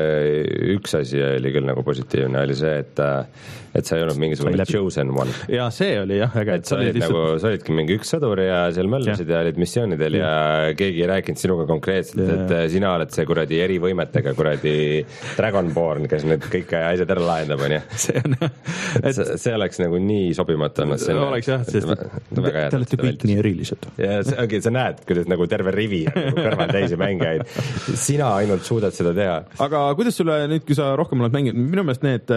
üks asi oli küll nagu positiivne, oli see, et et sa ei olnud mingisugune chosen one. Ja see oli jah, äge. Et sa olid lihtsalt... nagu, sa olidki mingi üks sõdur ja seal möllusid ja, ja olid missioonidel ja. ja keegi ei rääkinud sinuga konkreetselt, ja. et sina oled see kuradi erivõimetega kuradi Dragonborn, kes nüüd kõik asjad ära lahendab, on ju. See on et... see, see oleks nagu nii sobimatu olnud. See oleks jah, sest te olete kõik nii erilised. Ja see, okay, sa näed, kuidas nagu terve rivi nagu kõrval teisi mängijaid. Sina ainult suudad seda teha. Aga kuidas sulle nüüd, kui sa rohkem oled mänginud, minu meelest need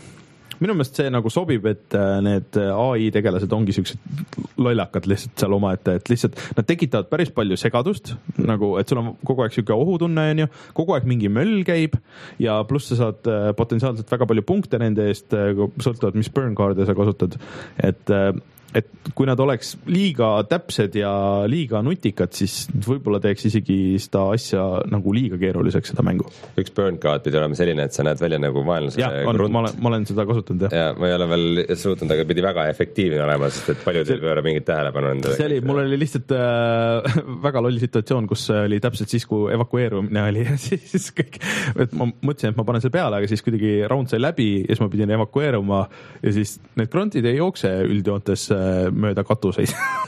minu meelest see nagu sobib, et need A I tegelased ongi siuksed lollakad lihtsalt seal omaette, et lihtsalt nad tekitavad päris palju segadust, nagu et sul on kogu aeg siuke ohutunne, on ju, kogu aeg mingi möll käib ja pluss sa saad potentsiaalselt väga palju punkte nende eest, sõltuvad, mis burn card'e sa kasutad, et et kui nad oleks liiga täpsed ja liiga nutikad, siis võib-olla teeks isegi seda asja nagu liiga keeruliseks seda mängu. Üks burn card pidi olema selline, et sa näed välja nagu vaenlase ja, grunt. Ma olen, ma olen seda kasutanud, jah. Ja ma ei ole veel suutnud, aga pidi väga efektiivne olema, sest et paljudel ei pööra mingit tähelepanu. See oli, mul oli lihtsalt äh, väga loll situatsioon, kus oli täpselt siis, kui evakueerumine oli ja siis kõik, et ma mõtlesin, et ma panen selle peale, aga siis kuidagi round sai läbi ja siis ma pidin evakueeruma ja siis need gruntid ei jookse üldjoontes mööda katuseid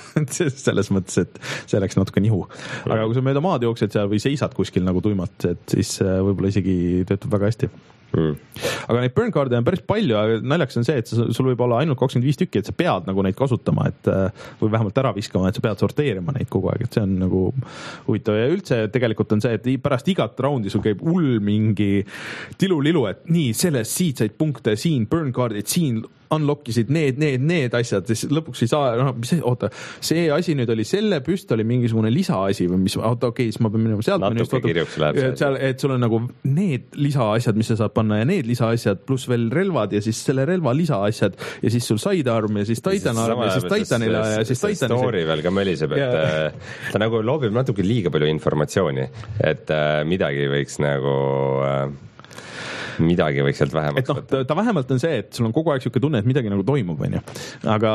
selles mõttes, et see läks natuke nihu. Aga kui sa mööda maad jooksed seal või seisad kuskil nagu tuimalt, et siis võib-olla isegi töötab väga hästi. Mm. Aga neid burn card'e on päris palju, aga naljaks on see, et sul võib olla ainult kakskümmend viis tükki, et sa pead nagu neid kasutama, et või vähemalt ära viskama, et sa pead sorteerima neid kogu aeg, et see on nagu huvitav ja üldse tegelikult on see, et pärast igat raundi sul käib hull mingi tilulilu, et nii, selles siit said punkte, siin burn card'id, siin unlockisid need, need, need asjad, siis lõpuks ei saa, noh, mis see, oota, see asi nüüd oli selle püst, oli mingisugune lisaasi või mis, oota, okei, siis ma pean minema sealt. Natuke kirjuks läheb see. Seal, et sul on nagu need lisaasjad, mis sa saad panna ja need lisaasjad, pluss veel relvad ja siis selle relva lisaasjad ja siis sul sidearm ja siis titan arm ja siis titanile ja siis titanile. Story veel ka möliseb, et ja. ta nagu loobib natuke liiga palju informatsiooni, et äh, midagi võiks nagu... Äh, midagi võiks sealt vähemaks no, võtta. Ta vähemalt on see, et sul on kogu aeg siuke tunne, et midagi nagu toimub, on ju. Aga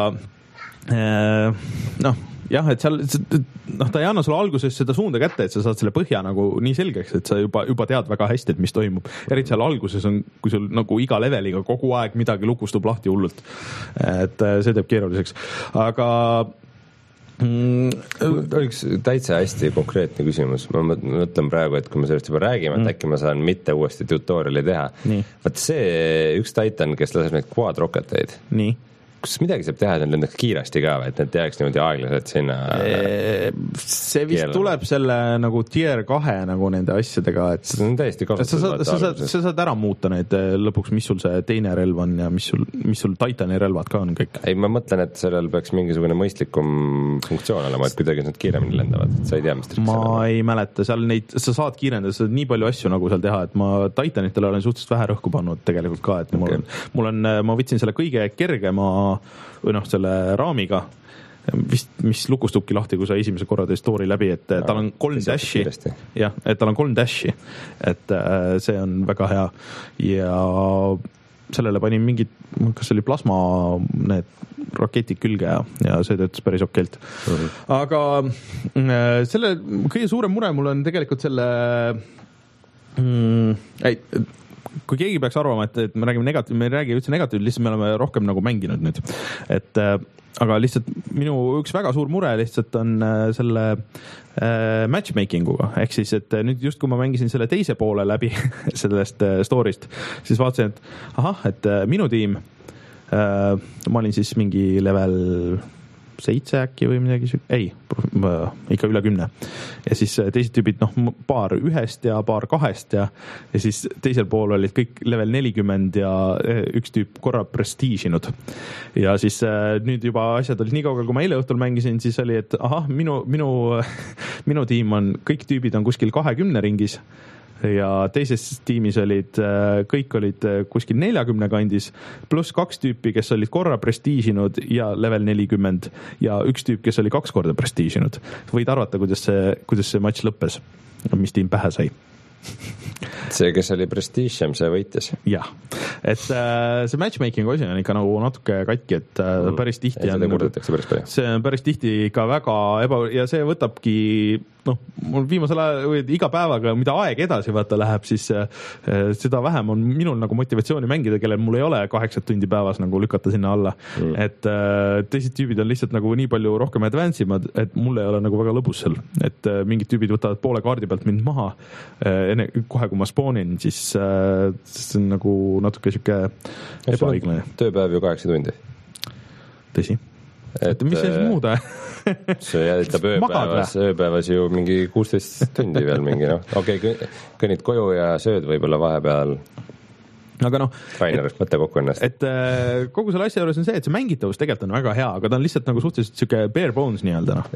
äh, noh, jah, et seal noh, ta ei anna sulle alguses seda suunda kätte, et sa saad selle põhja nagu nii selgeks, et sa juba, juba tead väga hästi, et mis toimub. Eriti seal alguses on, kui sul nagu iga leveliga kogu aeg midagi lukustub lahti hullult. Et see teeb keeruliseks. Aga Mm, üks täitsa hästi konkreetne küsimus. Ma mõtlen praegu, et kui me sellest juba räägime, et mm. äkki ma saan mitte uuesti tutoriali teha. Vaat see üks titan, kes laseb neid quad rocketeid. Nii. kus midagi saab teha, et need lendaks kiiresti ka, et need jääks niimoodi aeglaselt sinna? See vist keelele. Tuleb selle nagu tier kahe nagu nende asjadega, et see on täiesti kasutusel. Sa, sa, sa, sa saad ära muuta neid lõpuks, mis sul see teine relv on ja mis sul, mis sul Titani relvad ka on kõik. Ei, ma mõtlen, et sellel peaks mingisugune mõistlikum funktsioon olema, et kuidagi nad kiiremini lendavad. Sa ei tea, mis trikk ma ei mäleta, seal neid, sa saad kiirendada, sa saad nii palju asju nagu seal teha, et ma Titanitele olen suhteliselt vähe rõhku pannud tegelikult ka, et mul on, okay. mul on, ma võtsin selle kõige kergema või noh, selle raamiga, vist, mis lukustubki lahti, kui sa esimese korra teed story läbi, et tal on kolm dashi, jah, et tal on kolm dashi, et see on väga hea ja sellele panin mingid, kas oli plasma need raketid külge ja, ja see töötas päris okeilt. Mm-hmm. Aga selle kõige suurem mure mul on tegelikult selle mm, ei, kui keegi peaks arvama, et, et me räägime negatiiv, me ei räägi üldse negatiiv, lihtsalt me oleme rohkem nagu mänginud nüüd. Et, aga lihtsalt minu üks väga suur mure lihtsalt on selle äh, matchmakinguga. Ehk siis, et nüüd just kui ma mängisin selle teise poole läbi sellest äh, story'st, siis vaatasin, et ahah, et äh, minu tiim, äh, ma olin siis mingi level seitse äkki või midagi, ei, ikka üle kümne. Ja siis teised tüübid, noh, paar ühest ja paar kahest ja, ja siis teisel pool olid kõik level nelikümmend ja üks tüüp korra prestiižinud. Ja siis nüüd juba asjad olid nii kaugel, kui ma eile õhtul mängisin, siis oli, et ahah, minu, minu, minu tiim on, kõik tüübid on kuskil kahekümne ringis ja teises tiimis olid, kõik olid kuskil neljakümne kandis, pluss kaks tüüpi, kes olid korra prestiižinud ja level nelikümmend ja üks tüüp, kes oli kaks korda prestiižinud. Võid arvata, kuidas see, kuidas see match lõppes, mis tiim pähe sai. See, kes oli prestiižem, see võitis. Jah, et äh, see matchmaking osi on ikka nagu natuke katki, et äh, mm. päris tihti ja, on päris see on päris tihti ikka väga eba- ja see võtabki noh, mul viimasel ajal või iga päevaga, mida aeg edasi vaata läheb, siis äh, seda vähem on minul nagu motivatsiooni mängida, kellel mul ei ole kaheksat tundi päevas nagu lükata sinna alla. Mm. Et äh, teised tüübid on lihtsalt nagu nii palju rohkem advance'imad, et mul ei ole nagu väga lõbus seal. Et äh, mingid tüübid võtavad poole kaardi pealt mind maha äh, enne, kohe kui ma spawnin, siis äh, see on nagu natuke siuke ebaõiglane. Tööpäev ju kaheksa tundi. Tõsi. Et, mis see siis muuda? See jätab ööpäevas, ööpäevas ju mingi kuusteist tundi veel mingi, noh, okei, okay, kõnnid koju ja sööd võib-olla vahepeal. Aga noh, Rainerist mõtte kokku ennast. Et kogu selle asja juures on see, et see mängitavus tegelikult on väga hea, aga ta on lihtsalt nagu suhteliselt siuke bare bones nii-öelda, noh.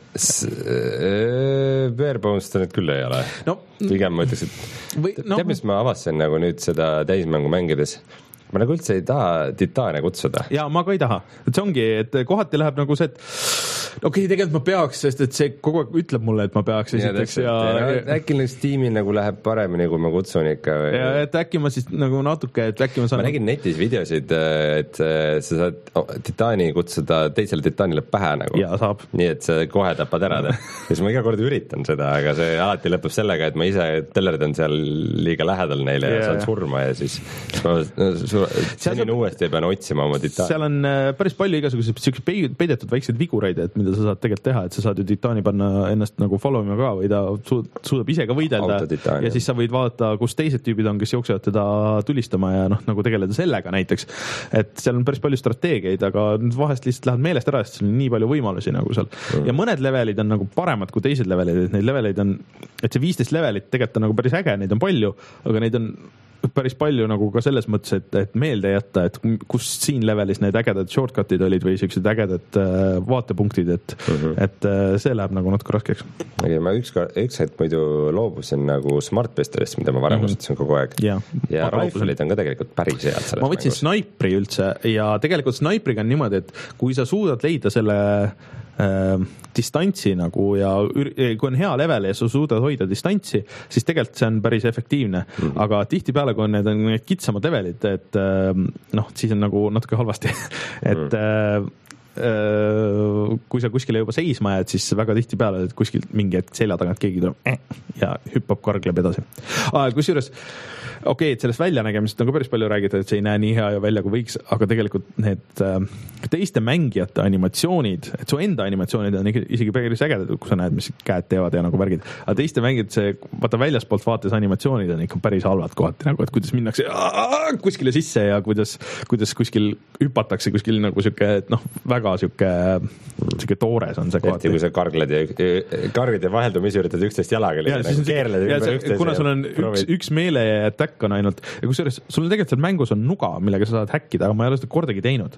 Bare bones ta nüüd küll ei ole. No, pigem ma ütleks, et või, no, tead, mis ma avastasin nagu nüüd seda täismängu mängides? Ma nagu üldse ei taha titaane kutsuda. Ja ma ka ei taha. Et see ongi, et kohati läheb nagu see, et okei, okay, tegelikult ma peaks, sest et see kogu aeg ütleb mulle, et ma peaks esiteks ja, ja, ja äkki nüüd tiimil nagu läheb paremini, kui ma kutsun ikka või... ja et äkki ma siis nagu natuke, et äkki ma saan ma nägin netis videosid, et sa saad titaani kutsuda teisele titaanile pähe nagu ja saab. Nii et sa kohe tapad ära ja siis ma iga kord üritan seda, aga see alati lõpeb sellega, et ma ise tellerdan seal liiga lähedal neile yeah. ja saan surma ja siis ma senini uuesti ei pean otsima oma titaani. Seal on päris palju igasugused peidetud väikseid vigureid, et mida sa saad tegelikult teha, et sa saad ju titaani panna ennast nagu follow ima ka või ta suudab ise ka võidelda ja siis sa võid vaadata, kus teised tüübid on, kes jooksevad teda tulistama ja noh, nagu tegeleda sellega näiteks, et seal on päris palju strateegiaid, aga vahest lihtsalt lähed meelest ära, sest seal on nii palju võimalusi nagu seal mm. ja mõned levelid on nagu paremad kui teised levelid, et neid leveleid on, et see viisteist levelit tegelikult on nagu päris äge, neid on palju, aga neid on päris palju nagu ka selles mõttes, et, et meelde jätta, et kus siin levelis need ägedad shortcutid olid või sellised ägedad äh, vaatepunktid, et, mm-hmm. et äh, see läheb nagu natuke raskeks. Okay, ma üks, üks hetk muidu loobusin nagu Smart Pistolist, mida ma varem mm-hmm. usutasin kogu aeg. Ja, ja rifle'id on ka tegelikult päris head. Ma võtsin Sniperi üldse ja tegelikult Sniperiga on niimoodi, et kui sa suudad leida selle äh, distantsi nagu ja kui on hea level ja sa suudad hoida distantsi, siis tegelikult see on päris efektiivne, mm. aga tihtipeale, kui need on need kitsamad levelid, et noh, siis on nagu natuke halvasti, et mm. äh, kui sa kuskile juba seisma jääd, siis väga tihtipeale, et kuskil mingi hetk selja tagant keegi tuleb ja hüppab, kargleb edasi. Ah, kusjuures okei, et sellest väljanägemisest on ka päris palju räägitud, et see ei näe nii hea ja välja kui võiks, aga tegelikult need teiste mängijate animatsioonid, et su enda animatsioonid on isegi päris ägedad, kui sa näed, mis käed teevad ja nagu värgid. Aga teiste mängijad, see, vaata väljaspoolt vaates animatsioonid on ikka päris halvad kohati, nagu, et kuidas minnakse kuskile sisse ja kuidas, kuidas kuskil hüpatakse kuskil nagu siuke, et noh, väga siuke, siuke toores on see kohati. Kui sa kargled ja kargid ja vaheldumis üritad üksteist jalaga ja, nagu keerled ümber üksteist. Kuna sul on üks, üks meele ja täkk on ainult, ja kusjuures sul on tegelikult seal mängus on nuga, millega sa saad häkkida, aga ma ei ole seda kordagi teinud.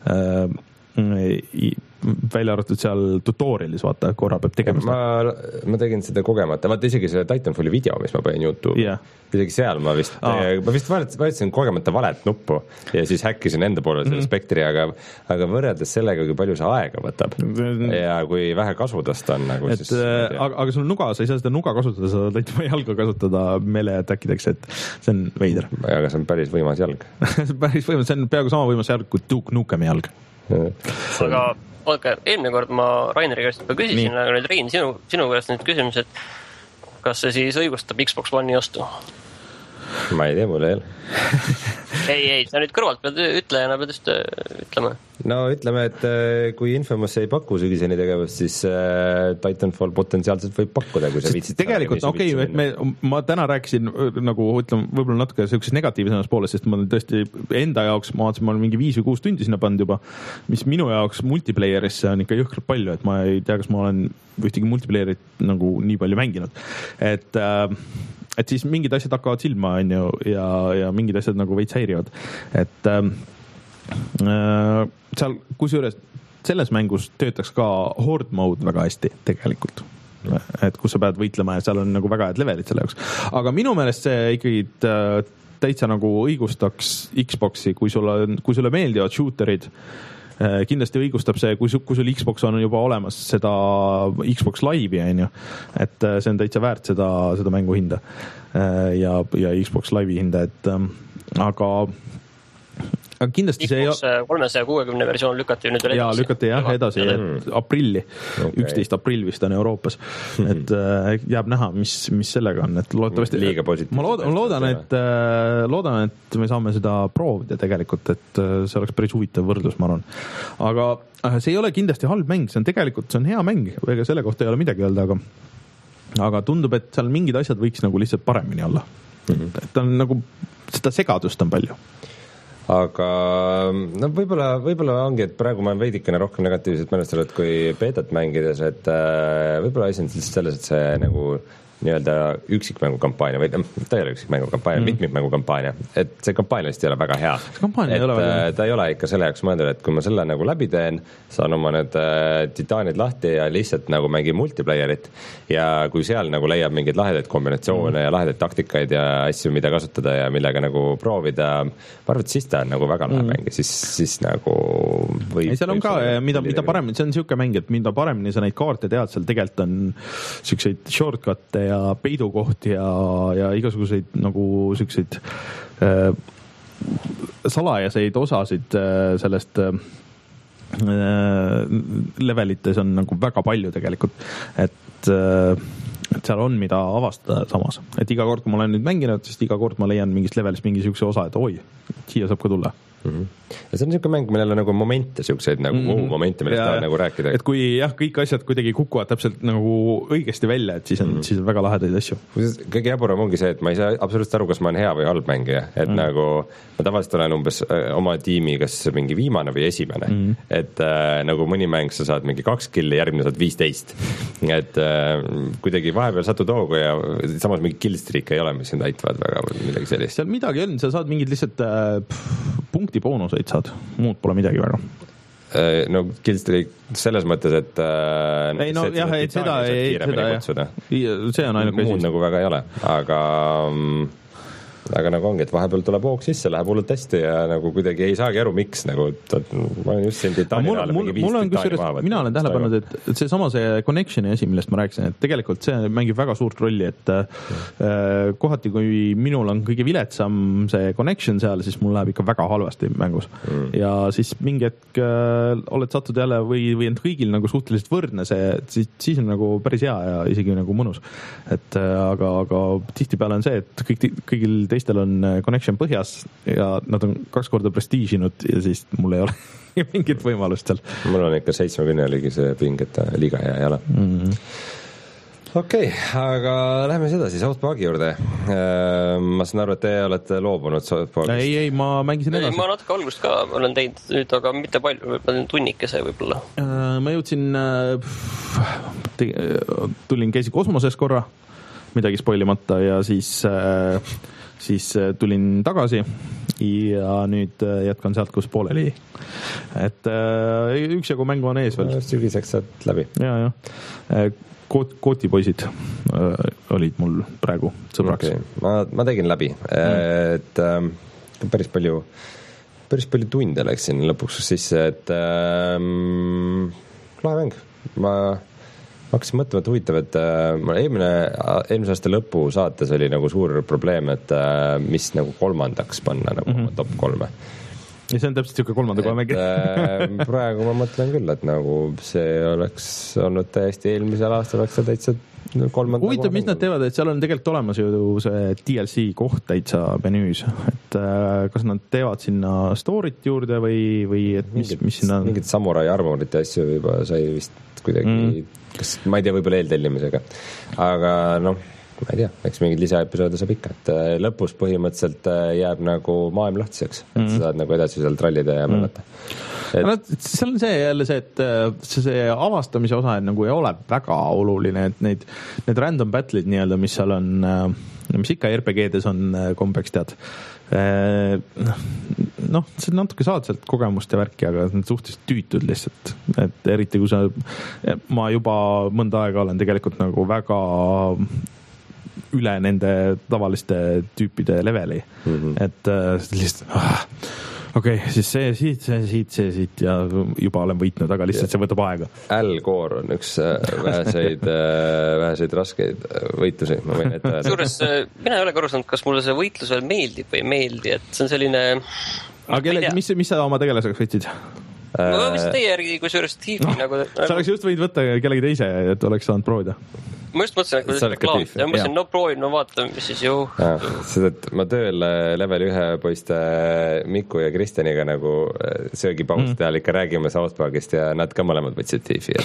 Välja arvatud seal tutorialis, vaata, korra peab tegema ma, ma tegin seda kogemata, vaata isegi see Titanfalli video, mis ma panin YouTube yeah. isegi seal ma vist ah. ma vist valitasin kogemata valet nuppu ja siis häkkisin enda poole selle mm-hmm. spektri, aga, aga võrreldes sellega, kui palju see aega võtab mm-hmm. ja kui vähe kasutust on nagu et, siis aga, aga sul nuga, sa ei saa seda nuga kasutada, sa saad täitma jalga kasutada meele äkkideks, et see on veider. Aga see on päris võimas jalg päris võimas, see on peaaegu sama võimas jalg kui Duke Nukemi jalg aga olge, eelmine kord ma Raineri käest juba küsisin, aga nüüd Rein, sinu, sinu käest nüüd küsimus, et kas see siis õigustab Xbox One'i ostu? Ma ei tea, mulle ei ole. ei, ei, sa nüüd kõrvalt pead ütlejana pead just ütlema. No ütleme, et kui Infamous ei paku sügiseni tegevust, siis äh, Titanfall potentsiaalselt võib pakkuda, kui sa viitsid. Tegelikult, okei, okay, et me, ma täna rääkisin nagu, ütleme, võib-olla natuke sellises negatiivsemas pooles, sest ma tõesti enda jaoks, ma vaatasin, ma olen mingi viis või kuus tundi sinna pannud juba, mis minu jaoks multiplayerisse on ikka jõhkralt palju, et ma ei tea, kas ma olen ühtegi multiplayerit nagu nii palju mänginud. Et äh, et siis mingid asjad hakkavad silma, on ju, ja, ja mingid asjad nagu veits häirivad. Et äh, seal, kusjuures selles mängus töötaks ka horde mode väga hästi tegelikult. Et kus sa pead võitlema ja seal on nagu väga head levelid selle jaoks. Aga minu meelest see ikkagi äh, täitsa nagu õigustaks Xboxi, kui sulle, kui sulle meeldivad shooterid, kindlasti õigustab see, kui, kui sul Xbox on juba olemas seda Xbox Live'i, on ju, et see on täitsa väärt seda, seda mängu hinda ja, ja Xbox Live'i hinda, et aga, aga kindlasti Xbox see ei... kolmesaja kuuekümne versioon lükati nüüd edasi. Jaa, lükati jah edasi, et aprilli, okay. üksteist aprill vist on Euroopas, et äh, jääb näha, mis, mis sellega on, et loodetavasti liiga positiivselt. Ma loodan, loodan, et, äh, loodan, et me saame seda proovida tegelikult, et äh, see oleks päris huvitav võrdlus, ma arvan. Aga äh, see ei ole kindlasti halb mäng, see on tegelikult, see on hea mäng, ega selle kohta ei ole midagi öelda, aga, aga tundub, et seal mingid asjad võiks nagu lihtsalt paremini olla. Mm-hmm. Et on nagu, seda segadust on palju. Aga no võib-olla, võib-olla ongi, et praegu ma olen veidikene rohkem negatiivselt mälestanud kui beetat mängides, et äh, võib-olla asi on selles, et see nagu nii-öelda üksikmängukampaania või ta ei ole üksikmängukampaania, mm. mitmikmängukampaania, et see kampaania lihtsalt ei ole väga hea. Et, ei ole väga. Ta ei ole ikka selle jaoks mõeldud, et kui ma selle nagu läbi teen, saan oma need äh, titaanid lahti ja lihtsalt nagu mängin multiplayerit ja kui seal nagu leiab mingeid lahedaid kombinatsioone mm. ja lahedaid taktikaid ja asju, mida kasutada ja millega nagu proovida, ma arvan, et siis ta on nagu väga lahe mm. mäng ja siis, siis nagu võib... Ei, seal on ka, mida, mida paremini, see on siuke mäng, et mida paremini sa neid kaarte tead, seal tegelikult on siukseid shortcut'e ja peidukohti ja, ja igasuguseid nagu siukseid äh, salajaseid osasid äh, sellest äh, levelites on nagu väga palju tegelikult, et, äh, et seal on mida avastada samas, et iga kord, kui ma olen nüüd mänginud, sest iga kord ma leian mingist levelist mingi siukse osa, et oi, siia saab ka tulla. Mm-hmm. Ja see on niisugune mäng, millel on nagu momente, siukseid nagu mm-hmm. momente, millest ta nagu rääkida. Et kui jah, kõik asjad kuidagi kukuvad täpselt nagu õigesti välja, et siis on, mm-hmm. siis on väga lahedaid asju. Kõige jaburam ongi see, et ma ei saa absoluutselt aru, kas ma olen hea või halb mängija, et mm-hmm. nagu ma tavaliselt olen umbes oma tiimi kas mingi viimane või esimene, mm-hmm. et äh, nagu mõni mäng sa saad mingi kaks killi, järgmine saad viisteist, et äh, kuidagi vahepeal satud hoogu ja samas mingi killstreak ei ole, mis sind aitavad väga või midagi sellist. Seal midagi on, sa saad mingid lihtsalt äh, punkti boonuseid saad, muud pole midagi väga. No killstreak selles mõttes, et ei no jah, et seda ei, seda jah, see on ainult muud nagu väga ei ole, aga aga nagu ongi, et vahepeal tuleb hoog sisse, läheb hullult hästi ja nagu kuidagi ei saagi aru, miks nagu ta, ma olen just siin titaani peale mingi viis titaani maha. Mina olen tähele pannud, et, et see sama see connectioni asi, millest ma rääkisin, et tegelikult see mängib väga suurt rolli, et äh, kohati, kui minul on kõige viletsam see connection seal, siis mul läheb ikka väga halvasti mängus. Mm. Ja siis mingi hetk äh, oled sattud jälle või, või end kõigil nagu suhteliselt võrdne see, siis, siis on nagu päris hea ja isegi nagu mõnus. Et äh, aga, aga tihtipeale on see, et kõik, kõigil teistel on connection põhjas ja nad on kaks korda prestiižinud ja siis mul ei ole mingit võimalust seal. Mul on ikka seitsmekümne ligi see ping, et liiga hea ei ole. Mm-hmm. Okei, okay, aga lähme seda siis South Parki juurde. Ma saan aru, et te olete loobunud South Parkist. Ei, ei, ma mängisin edasi. Ma natuke algust ka olen teinud nüüd, aga mitte palju, võib-olla tunnikese võib-olla. Ma jõudsin, tulin, käisin kosmoses korra, midagi spoilimata ja siis, siis tulin tagasi ja nüüd jätkan sealt, kus pooleli. Et üksjagu mängu on ees veel. Sügiseks saad läbi. Ja, ja. Koot, kootipoisid äh, olid mul praegu sõbraks. Okay. Ma, ma tegin läbi, mm. et äh, päris palju, päris palju tunde läksin lõpuks sisse, et äh, lahe mäng. Ma hakkasin mõtlema, et huvitav, et äh, eelmine, eelmise aasta lõpu saates oli nagu suur probleem, et äh, mis nagu kolmandaks panna nagu mm-hmm. top kolme. Ja see on täpselt siuke kolmanda kohe mäng. Praegu ma mõtlen küll, et nagu see oleks olnud täiesti eelmisel aastal oleks see täitsa kolmanda huvitav, mis nad teevad, et seal on tegelikult olemas ju see D L C koht täitsa menüüs, et kas nad teevad sinna story't juurde või, või et mis, mingid, mis sinna mingid samurai armorite asju juba sai vist kuidagi mm. kas, ma ei tea, võib-olla eeltellimisega, aga noh ma ei tea, eks mingid lisaepisoode saab ikka, et lõpus põhimõtteliselt jääb nagu maailm lahtiseks, et mm. sa saad nagu edasi seal trallida ja mõelata. Mm. Et... seal on see jälle see, et see, see avastamise osa nagu ei ole väga oluline, et neid, need random battle'id nii-öelda, mis seal on, mis ikka R P G-des on kombeks tead, noh, see natuke saad sealt kogemust ja värki, aga need suhteliselt tüütud lihtsalt, et eriti kui sa, ma juba mõnda aega olen tegelikult nagu väga üle nende tavaliste tüüpide leveli mm-hmm. et äh, lihtsalt ah, okei, okay, siis see siit, see siit, see siit ja juba olen võitnud, aga lihtsalt see võtab aega. L-Core on üks väheseid, väheseid raskeid võitlusi, ma võin ette öelda. Suures, mina ei ole korrusanud, kas mulle see võitlus veel meeldib või ei meeldi, et see on selline aga kelle, mis, mis sa oma tegelaseks võtsid? No mis teie järgi, kui suurest tiivi no, nagu... Sa oleks just võid võtta kellegi teise, et oleks saanud proovida. Ma just mõtlesin, et kui see reklaam, ja ma mõtlesin, no proovin, no vaatame, mis siis ju. Seda, et ma tööl level ühe poiste Miku ja Kristjaniga nagu söögipausi mm. teha ikka räägime South Parkist ja nad ka mõlemad võtsid tiifi.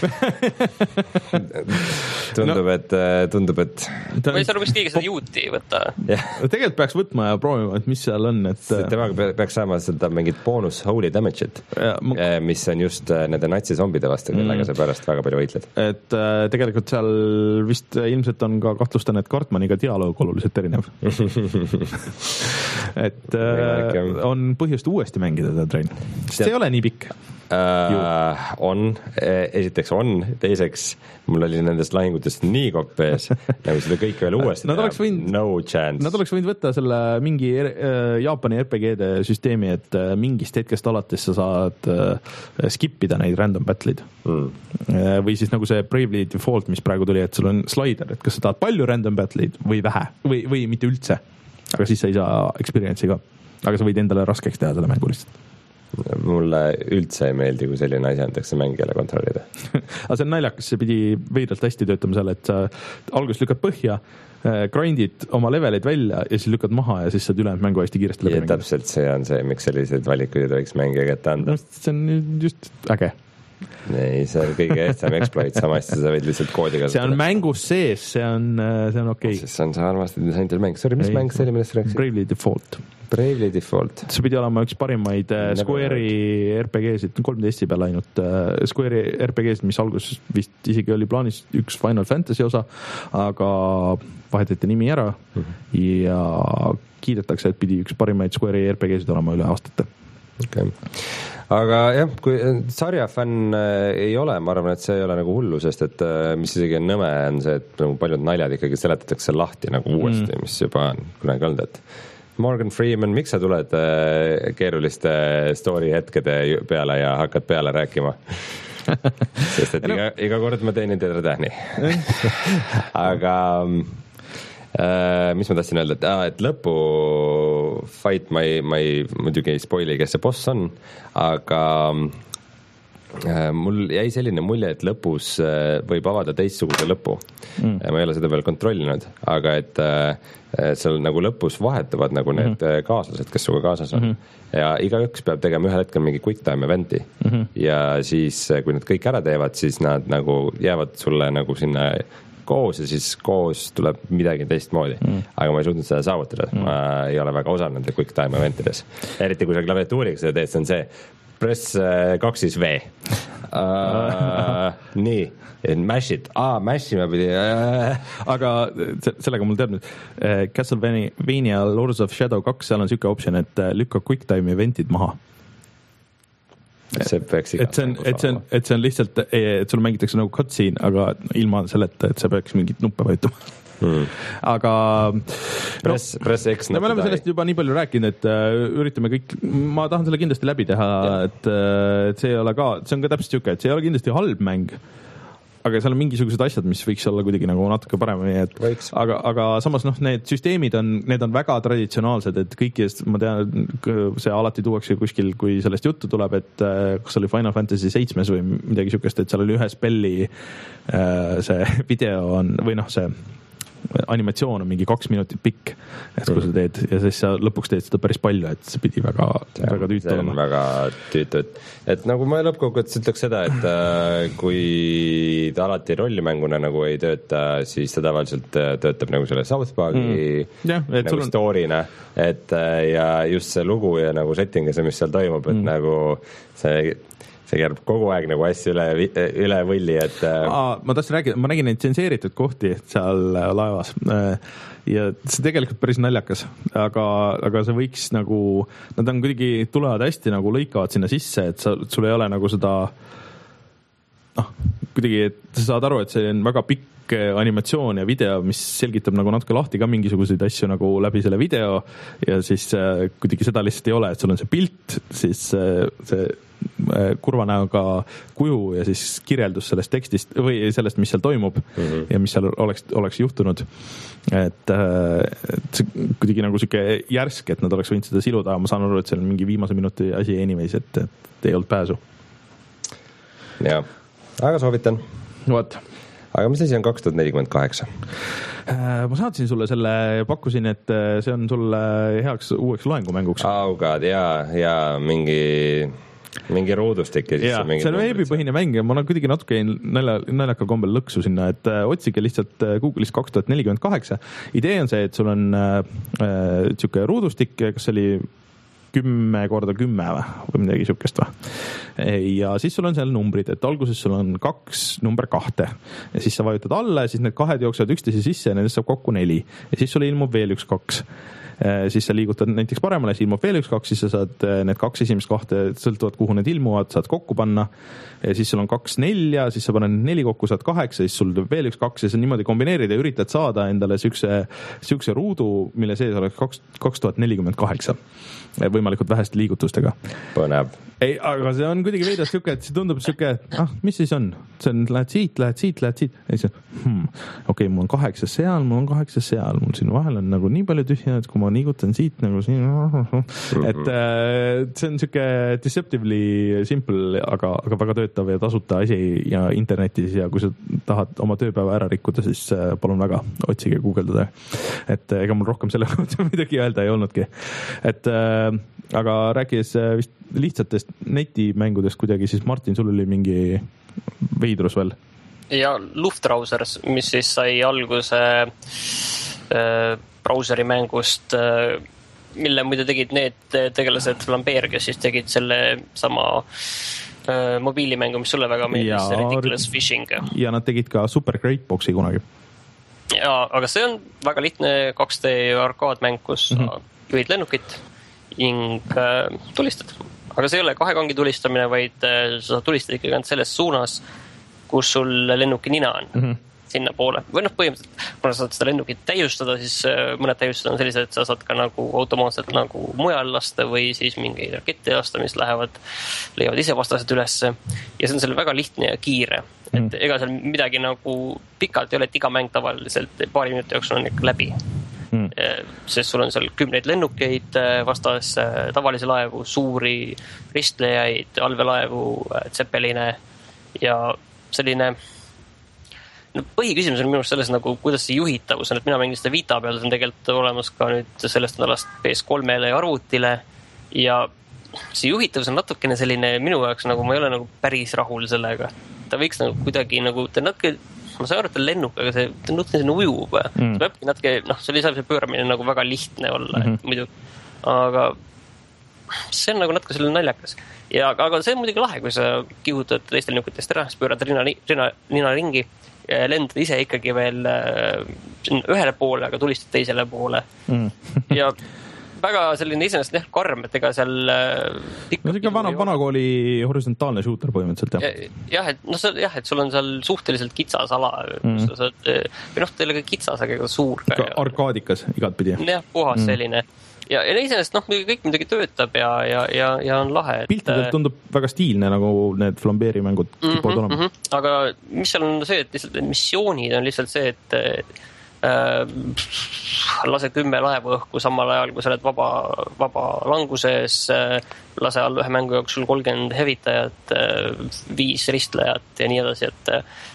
tundub, no. et tundub, et ma ei saa aru, mis keegi seda juuti ei võta. Tegelikult peaks võtma ja proovima, et mis seal on. Et... temaga peaks saama seda mingit boonus holy damage'it, ma... mis on just nende natsisombide vastu, kellega mm. sa pärast väga palju võitled. Et tegelikult seal vist ilmselt on ka kahtlustan, et Cartmaniga dialoog oluliselt erinev. et äh, on põhjust uuesti mängida seda Train. Sest see ei ole nii pikk. Uh, on, esiteks on, teiseks mul oli nendest lahingutest nii kopp ees, nagu seda kõike veel uuesti teha, võinud, no chance. Nad oleks võinud võtta selle mingi äh, Jaapani R P G-de süsteemi, et äh, mingist hetkest alates sa saad äh, skippida neid random battle'id mm. äh, või siis nagu see Bravely Default, mis praegu tuli, et sul on slider, et kas sa tahad palju random battle'id või vähe või, või mitte üldse, aga siis sa ei saa experience'i ka, aga sa võid endale raskeks teha selle mängu lihtsalt. Mulle üldse ei meeldi, kui selline asi antakse mängijale kontrollida. aga see on naljakas, see pidi veidralt hästi töötama seal, et sa alguses lükkad põhja, grindid oma levelid välja ja siis lükkad maha ja siis saad ülejäänud mängu hästi kiiresti läbi mängida. Täpselt see on see, miks selliseid valikuid ei tohiks mängija kätte anda. See on just äge. Ei, see on kõige ehtsam exploit, samasti sa võid lihtsalt koodi kasutada. See on mängus sees, see on, see on okei. Okay. See on see armasti disaintil mäng. Sorry, mis ei, mäng see oli, millest rääksid? Bravely Default. Bravely Default. See pidi olema üks parimaid Square'i R P G-sid, kolmteist peal ainult Square'i R P G-sid, mis alguses vist isegi oli plaanis üks Final Fantasy osa, aga vahetati nimi ära mm-hmm. ja kiidetakse, et pidi üks parimaid Square'i R P G-sid olema üle aastate. Okei. Okay. Aga jah, kui sarja fänn ei ole, ma arvan, et see ei ole nagu hullu, sest et mis isegi on nõme on see, et nagu paljud naljad ikkagi seletatakse lahti nagu uuesti, mm. mis juba on kunagi olnud, et Morgan Freeman, miks sa tuled keeruliste story hetkede peale ja hakkad peale rääkima? sest et iga, iga kord ma teenin teda tähni. aga äh, mis ma tahtsin öelda, et, ah, et lõpu fight ma ei, ma ei muidugi ei spoili, kes see boss on, aga mul jäi selline mulje, et lõpus võib avada teistsuguse lõpu mm.. ma ei ole seda veel kontrollinud, aga et seal nagu lõpus vahetuvad nagu need mm-hmm. kaaslased, kes suga kaasas on mm-hmm. ja igaüks peab tegema ühel hetkel mingi quick time event'i mm-hmm. ja siis, kui nad kõik ära teevad, siis nad nagu jäävad sulle nagu sinna koos ja siis koos tuleb midagi teistmoodi mm.. aga ma ei suutnud seda saavutada mm., ma ei ole väga osanud nende quick time eventides. Eriti kui sa klaviatuuriga seda teed, see on see press kaks siis V uh,. nii, mash it, aa, mash ima pidi uh. aga sellega mul teab nüüd Castlevania Lords of Shadow kaks, seal on siuke optsioon, et lükka quick time event'id maha. See peaks et see on, et see on, et see on lihtsalt, et sul mängitakse nagu cutscene, aga ilma selleta, et sa peaks mingit nuppe vajutama hmm. aga press, no, press X no, me oleme sellest juba nii palju rääkinud, et uh, üritame kõik, ma tahan selle kindlasti läbi teha, et, uh, et see ei ole ka, see on ka täpselt siuke, et see ei ole kindlasti halb mäng, aga seal on mingisugused asjad, mis võiks olla kuidagi nagu natuke paremini, et võiks. aga, aga samas noh, need süsteemid on, need on väga traditsionaalsed, et kõikidest, ma tean, see alati tuuakse kuskil, kui sellest juttu tuleb, et kas oli Final Fantasy seitsmes või midagi siukest, et seal oli ühe spelli see video on, või noh, see animatsioon on mingi kaks minutit pikk, et kui sa teed ja siis sa lõpuks teed seda päris palju, et see pidi väga, väga tüütu olema. väga tüütu, et, et nagu ma lõppkokkuvõttes ütleks seda, et äh, kui ta alati rollimänguna nagu ei tööta, siis ta tavaliselt töötab nagu selle South Park'i mm. ja, nagu on... story'na, et ja just see lugu ja nagu setting ja see, mis seal toimub, et mm. nagu see see käib kogu aeg nagu asju üle, üle võlli, et Aa, ma tahtsin rääkida, ma nägin neid tsenseeritud kohti seal laevas ja see tegelikult päris naljakas, aga, aga see võiks nagu, nad on kuidagi, tulevad hästi nagu lõikavad sinna sisse, et sa, sul ei ole nagu seda noh, kuidagi, et sa saad aru, et see on väga pikk animatsioon ja video, mis selgitab nagu natuke lahti ka mingisuguseid asju nagu läbi selle video ja siis kuidagi seda lihtsalt ei ole, et sul on see pilt, siis see kurva näoga kuju ja siis kirjeldus sellest tekstist või sellest, mis seal toimub mm-hmm. ja mis seal oleks, oleks juhtunud. Et, et see kuidagi nagu siuke järsk, et nad oleks võinud seda siluda, ma saan aru, et see on mingi viimase minuti asi anyways, et, et ei olnud pääsu. Jaa, aga soovitan. What? Aga mis asi on kaks tuhat nelikümmend kaheksa? Ma saatsin sulle selle, pakkusin, et see on sulle heaks uueks loengumänguks. Oh god, jaa, jaa, mingi... mingi ruudustik ja siis ja, see on veebipõhine mäng ja ma olen kuidagi natuke nalja, naljakal kombel lõksu sinna, et äh, otsige lihtsalt Google'is kaks tuhat nelikümmend kaheksa. Idee on see, et sul on äh, siuke ruudustik, kas see oli kümme korda kümme või midagi siukest või. Ja siis sul on seal numbrid, et alguses sul on kaks number kahte ja siis sa vajutad alla ja siis need kahed jooksevad üksteise sisse ja nendest saab kokku neli ja siis sul ilmub veel üks kaks. Siis sa liigutad näiteks paremale, siis ilmub veel üks kaks, siis sa saad need kaks esimest kahte, sõltuvad kuhu need ilmuvad, saad kokku panna ja siis sul on kaks nelja, siis sa paned neli kokku, saad kaheksa, siis sul veel üks kaks ja sa niimoodi kombineerid ja üritad saada endale siukse, siukse ruudu, mille sees oleks kaks, kaks tuhat nelikümmend kaheksa võimalikult väheste liigutustega. Põnev. Ei, aga see on kuidagi veidast siuke, et see tundub siuke, ah, mis siis on? See on, lähed siit, lähed siit, lähed siit. Ja siis on, hmm, okei, okay, mul on kaheksa seal, mul on kaheksa seal, mul siin vahel on nagu nii palju tühja, et kui ma liigutan siit nagu siin, et äh, see on siuke deceptively simple, aga, aga väga töötav ja tasuta asi ja internetis ja kui sa tahad oma tööpäeva ära rikkuda, siis äh, palun väga, otsige guugeldada. Et äh, ega mul rohkem selle kohta midagi öelda ei olnudki. Et äh, aga rääkides äh, vist lihtsatest netimängudest kuidagi, siis Martin, sul oli mingi veidrus veel? Ja Luftrausers, mis siis sai alguse äh, brauseri mängust, äh, mille muide tegid need tegelased Flambeer, kes siis tegid selle sama äh, mobiilimängu, mis sulle väga meeldis, Ridiculous Fishing. Ja nad tegid ka Super Great Boxi kunagi. Ja, aga see on väga lihtne kaks D arkaadmäng, kus mm-hmm. juhid lennukit ning äh, tulistad. Aga see ei ole kahekangi tulistamine, vaid äh, sa tulistad ikkagi ainult selles suunas, kus sul lennuki nina on mm-hmm. sinna poole. Või noh, põhimõtteliselt, kuna sa saad seda lennukit täiustada, siis äh, mõned täiustused on sellised, et sa saad ka nagu automaatselt nagu mujal lasta või siis mingi raketti lasta, mis lähevad, leiavad ise vastased ülesse. Ja see on selle väga lihtne ja kiire. Et mm. ega seal midagi nagu pikalt ei ole, et iga mäng tavaliselt paari minuti jooksul on ikka läbi. Mm. sest sul on seal kümneid lennukeid vastas, tavalisi laevu, suuri ristlejaid, allveelaevu, Zeppeline ja selline no, põhiküsimus on minu arust selles, nagu, kuidas see juhitavus on, et mina mängin seda Vita peal, see on tegelikult olemas ka nüüd sellest nädalast P S kolmele ja arvutile ja see juhitavus on natukene selline minu jaoks, nagu ma ei ole nagu päris rahul sellega. Ta võiks nagu kuidagi nagu, ta natuke ma saan aru, et ta lennuk, aga see ta natuke selline ujub. Mm. See peabki natuke, noh, see lisab see pööramine nagu väga lihtne olla, mm-hmm. et muidu, aga see on nagu natuke selline naljakas. Ja, aga see on muidugi lahe, kui sa kihutad teiste lennukutest ära, siis pöörad rina, rina, nina ringi, lendad ise ikkagi veel ühele poole, aga tulistad teisele poole. Mm. ja väga selline iseenesest jah, karm, et ega seal no see on vana, vanakooli horisontaalne shooter põhimõtteliselt, jah. Jah, et, no, jah, et sul on seal suhteliselt kitsas ala, mm. sa saad, või noh, teil on ka kitsas, aga ka suur. Arkaadikas igat pidi. Jah, puhas mm. selline. Ja, ja iseenesest, noh, kõik midagi töötab ja, ja, ja, ja on lahe. Et, piltidelt tundub väga stiilne, nagu need flambeerimängud kipuvad mm-hmm, olema. Mm-hmm. Aga mis seal on see, et lihtsalt missioonid on lihtsalt see, et Äh, lase kümme laevu õhku samal ajal, kui sa oled vaba, vaba languses, äh, lase all ühe mängu jooksul kolmkümmend hevitajat, äh, viis ristlejat ja nii edasi, et,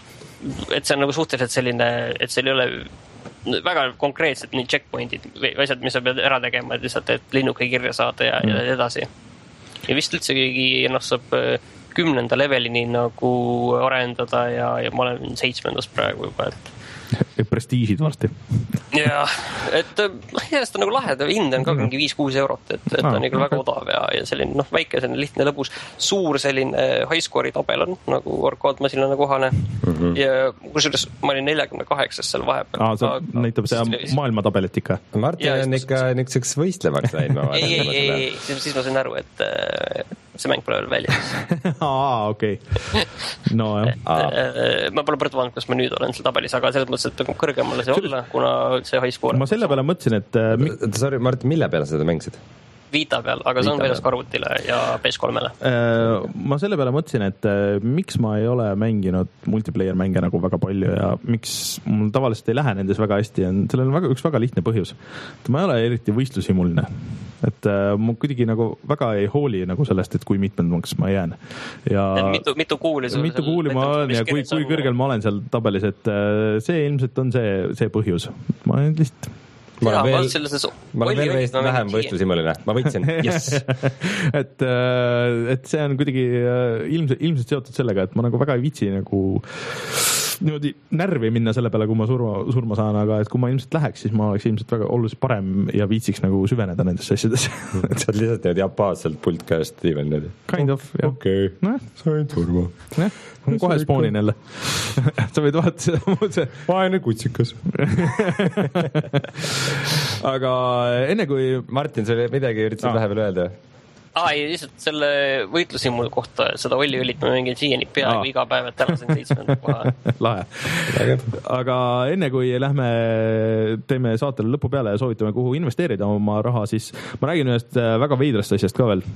et see on nagu suhteliselt selline, et seal ei ole väga konkreetselt nii checkpointid või asjad, mis sa pead ära tegema, et lihtsalt, et linnuke kirja saada ja, mm. ja edasi. Ja vist üldse keegi ennast saab kümnenda levelini nagu arendada ja, ja ma olen seitsmendas praegu juba, et prestiižid varsti. jah, et järjest on nagu lahe, hind on ka mingi viis kuus eurot, et, et on ikka väga odav ja, ja selline, noh, väike, selline lihtne lõbus, suur selline highscore'i tabel on, nagu arkaadmasinane kohane mm-hmm. ja kusjuures ma olin neljakümne kaheksas seal vahepeal. Aa, see näitab see maailmatabelit ikka. Martin ja, on ikka niiseks võistlevaks läinud, ma vaatan. ei, ei, ei, siis, siis ma sain aru, et see mäng pole veel väljas. Aa, okei. No jah. Ma pole praegu vaadanud, kas ma nüüd olen seal tabelis, aga selles mõttes, et kõrgemale see olla, kuna see high score. Ma selle peale mõtlesin, et äh, sorry, Martin, mille peale seda mängisid? Vita peal, aga see on väljas arvutile ja P S kolmele. Ma selle peale mõtlesin, et miks ma ei ole mänginud multiplayer mänge nagu väga palju ja miks mul tavaliselt ei lähe nendes väga hästi. Sellel on väga, üks väga lihtne põhjus. Ma ei ole eriti võistlusimuline. Et ma kuidagi nagu väga ei hooli nagu sellest, et kui mitmendaks ma jään. Ja mitu, mitu kuuli, mitu kuuli ma olen ja kui, kui kõrgel ma olen seal tabelis, et see ilmselt on see, see põhjus. Ma olen lihtsalt ma olen veel, ma olen veel veist vähem võistlusimuline, ma võitsin, yes. et, et see on kuidagi ilmselt, ilmselt seotud sellega, et ma nagu väga ei viitsi nagu niimoodi närvi minna selle peale, kui ma surma, surma saan, aga et kui ma ilmselt läheks, siis ma oleks ilmselt väga oluliselt parem ja viitsiks nagu süveneda nendesse asjades. Sa oled lihtsalt niimoodi japaanselt pult käest Steven niimoodi. Kind of, jah. Okei, okay. Sain surma. Jah, kohe spoonin jälle. Sa võid vaata seda. Vaene kutsikas. Aga enne kui Martin, sa midagi üritasid ah. vahepeal öelda? Aa, ei, lihtsalt selle võitlusimul kohta seda Olli-Õlit ma mängin siiani peaaegu ah. iga päev, et täna sen seitsmenda koha. Lahe. Aga enne kui lähme, teeme saatele lõpu peale ja soovitame, kuhu investeerida oma raha, siis ma räägin ühest väga veidrast asjast ka veel.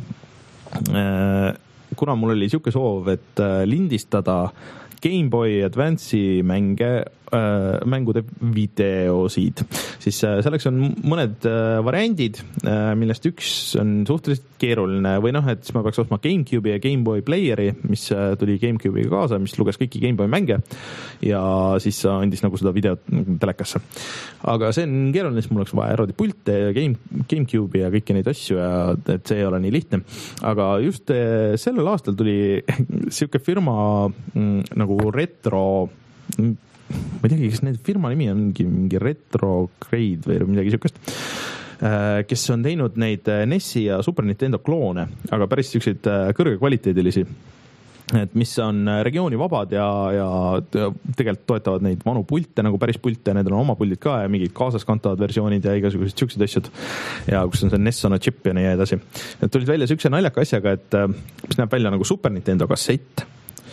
Kuna mul oli siuke soov, et lindistada Game Boy Advance'i mänge, äh, mängude videosid, siis äh, selleks on mõned äh, variandid, äh, millest üks on suhteliselt keeruline või noh, et siis ma peaks ostma GameCube'i ja Game Boy Playeri, mis äh, tuli GameCube'iga kaasa, mis luges kõiki Game Boy mänge ja siis andis nagu seda videot telekasse. Aga see on keeruline, siis mul oleks vaja eraldi pilte ja Game, GameCube'i ja kõiki neid asju ja et see ei ole nii lihtne. Aga just äh, sellel aastal tuli siuke firma mm, nagu retro, ma ei teagi, kas need firma nimi on mingi, mingi Retrograde või midagi siukest, kes on teinud neid N E S-i ja Super Nintendo kloone, aga päris siukseid kõrgekvaliteedilisi, et mis on regiooni vabad ja, ja tegelikult toetavad neid vanu pilte, nagu päris pilte, need on oma pildid ka ja mingid kaasaskantavad versioonid ja igasugused siuksed asjad ja kus on see N E S on a chip ja nii edasi. Need tulid välja siukse naljaka asjaga, et mis näeb välja nagu Super Nintendo kassett,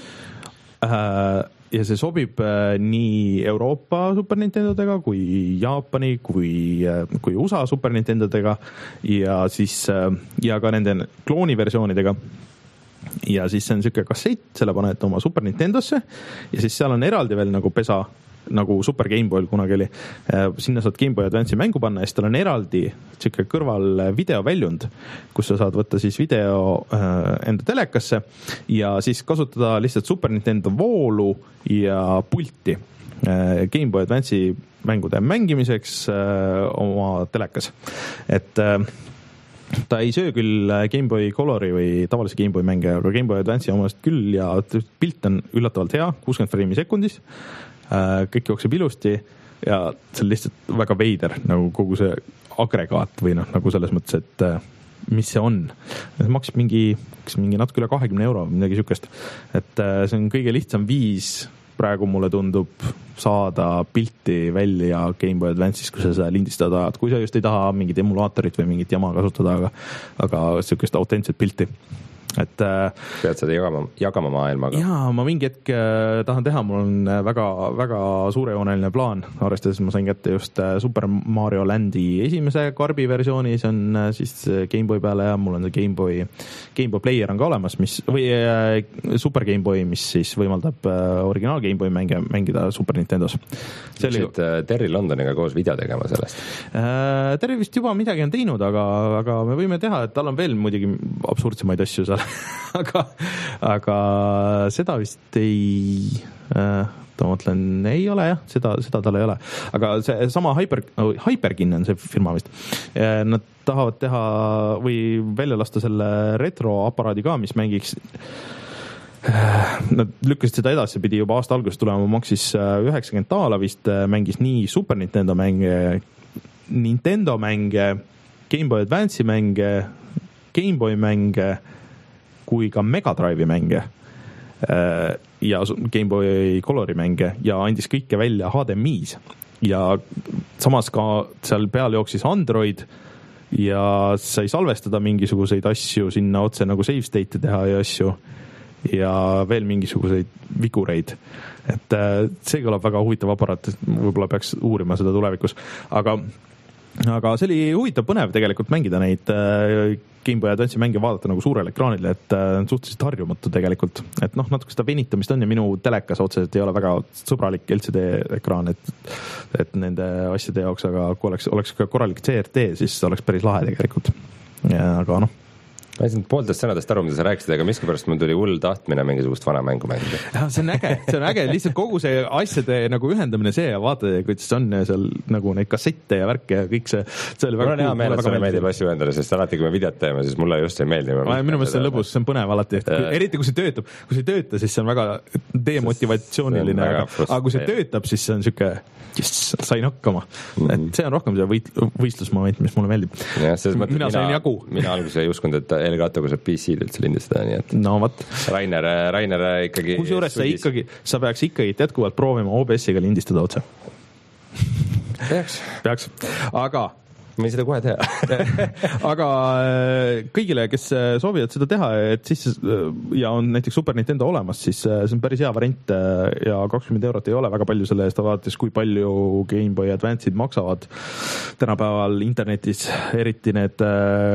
ja see sobib nii Euroopa Super Nintendodega kui Jaapani kui, kui U S A Super Nintendodega ja siis ja ka nende klooniversioonidega ja siis see on siuke kassett, selle paned oma Super Nintendosse ja siis seal on eraldi veel nagu pesa nagu Super Gameboyl kunagi oli. Sinna saad Gameboy Advance'i mängu panna ja siis tal on eraldi siuke kõrval videoväljund, kus sa saad võtta siis video enda telekasse ja siis kasutada lihtsalt Super Nintendo voolu ja pulti Gameboy Advance'i mängude mängimiseks oma telekas. Et ta ei söö küll Gameboy Colori või tavalise Gameboy mänge, aga Gameboy Advance'i omast küll ja pilt on üllatavalt hea, kuuskümmend freimi sekundis, kõik jookseb ilusti ja see on lihtsalt väga veider nagu kogu see agregaat või noh, nagu selles mõttes, et mis see on. See maksib mingi, mingi natuke üle kahekümne euro või midagi sükest. Et see on kõige lihtsam viis praegu mulle tundub saada pilti välja Gameboy Advance'is, kui sa seda lindistada, kui sa just ei taha mingit emulaatorit või mingit jama kasutada, aga, aga sükest autentset pilti. Et pead seda jagama, jagama maailmaga. Jaa, ma mingi hetk tahan teha, mul on väga, väga suurejooneline plaan, arvestades ma sain kätte just Super Mario Landi esimese karbi versiooni, see on siis Gameboy peale ja mul on see Gameboy, Gameboy Player on ka olemas, mis, või Super Gameboy, mis siis võimaldab originaal Gameboy mänge mängida Super Nintendos. Läksid Terry Londoniga koos video tegema sellest? Terry vist juba midagi on teinud, aga, aga me võime teha, et tal on veel muidugi absurdsemaid asju seal aga, aga seda vist ei äh, ta mõtlen, ei ole jah, seda, seda tal ei ole, aga see sama Hyper, Hyperkin on see firma vist, nad tahavad teha või välja lasta selle retroaparaadi ka, mis mängiks, nad lükkasid seda edasi, pidi juba aasta alguses tulema, maksis üheksakümmend daala vist, mängis nii Super Nintendo mänge, Nintendo mänge, Gameboy Advance'i mänge, Gameboy mänge kui ka Mega Drive'i mänge ja Gameboy Colori mänge ja andis kõike välja H D M I-s ja samas ka seal peal jooksis Android ja sai salvestada mingisuguseid asju sinna otse nagu save state teha ja asju ja veel mingisuguseid vigureid, et see kõlab väga huvitav aparaat, võib-olla peaks uurima seda tulevikus, aga aga see oli huvitav põnev tegelikult mängida neid Gameboy Advance'i mänge vaadata nagu suurel ekraanil, et suhteliselt harjumatu tegelikult, et noh, natuke seda venitamist on ja minu telekas otseselt ei ole väga sõbralik L C D ekraan, et, et nende asjade jaoks, aga kui oleks, oleks ka korralik C R T, siis oleks päris lahe tegelikult, ja, aga noh. Ma ei saanud pooltest sõnadest aru, mida sa rääkisid, aga miskipärast mul tuli hull tahtmine mingisugust vana mängu mängida. Ja, see on äge, see on äge, lihtsalt kogu see asjade nagu ühendamine see ja vaata, kuidas on seal nagu neid kassette ja värke ja kõik see, see oli väga mul on hea meel, et sulle meeldib asju ühendada, sest alati, kui me videot teeme, siis mulle just ei meeldi. Minu meelest see on lõbus, see on põnev alati, eriti kui see töötab, kui see ei tööta, siis see on väga demotivatsiooniline, aga, aga kui see töötab, siis see on siuke, just sain hakkama, et see on rohkem see võit, võistlusmoment, mis mulle meeldib. Ja, mina, mina sain jagu. Mina alguses ei uskunud, et Elgato, kui sa P C-d üldse lindistada, nii et no, vat. Rainer, Rainer ikkagi kusjuures sa ikkagi, sa peaks ikkagi jätkuvalt proovima O B S-iga lindistada otse. Peaks. Peaks, aga ma ei seda kohe teha. aga kõigile, kes soovivad seda teha, et siis ja on näiteks Super Nintendo olemas, siis see on päris hea variant ja kakskümmend eurot ei ole väga palju selle eest, vaadates kui palju Gameboy Advance'id maksavad tänapäeval internetis, eriti need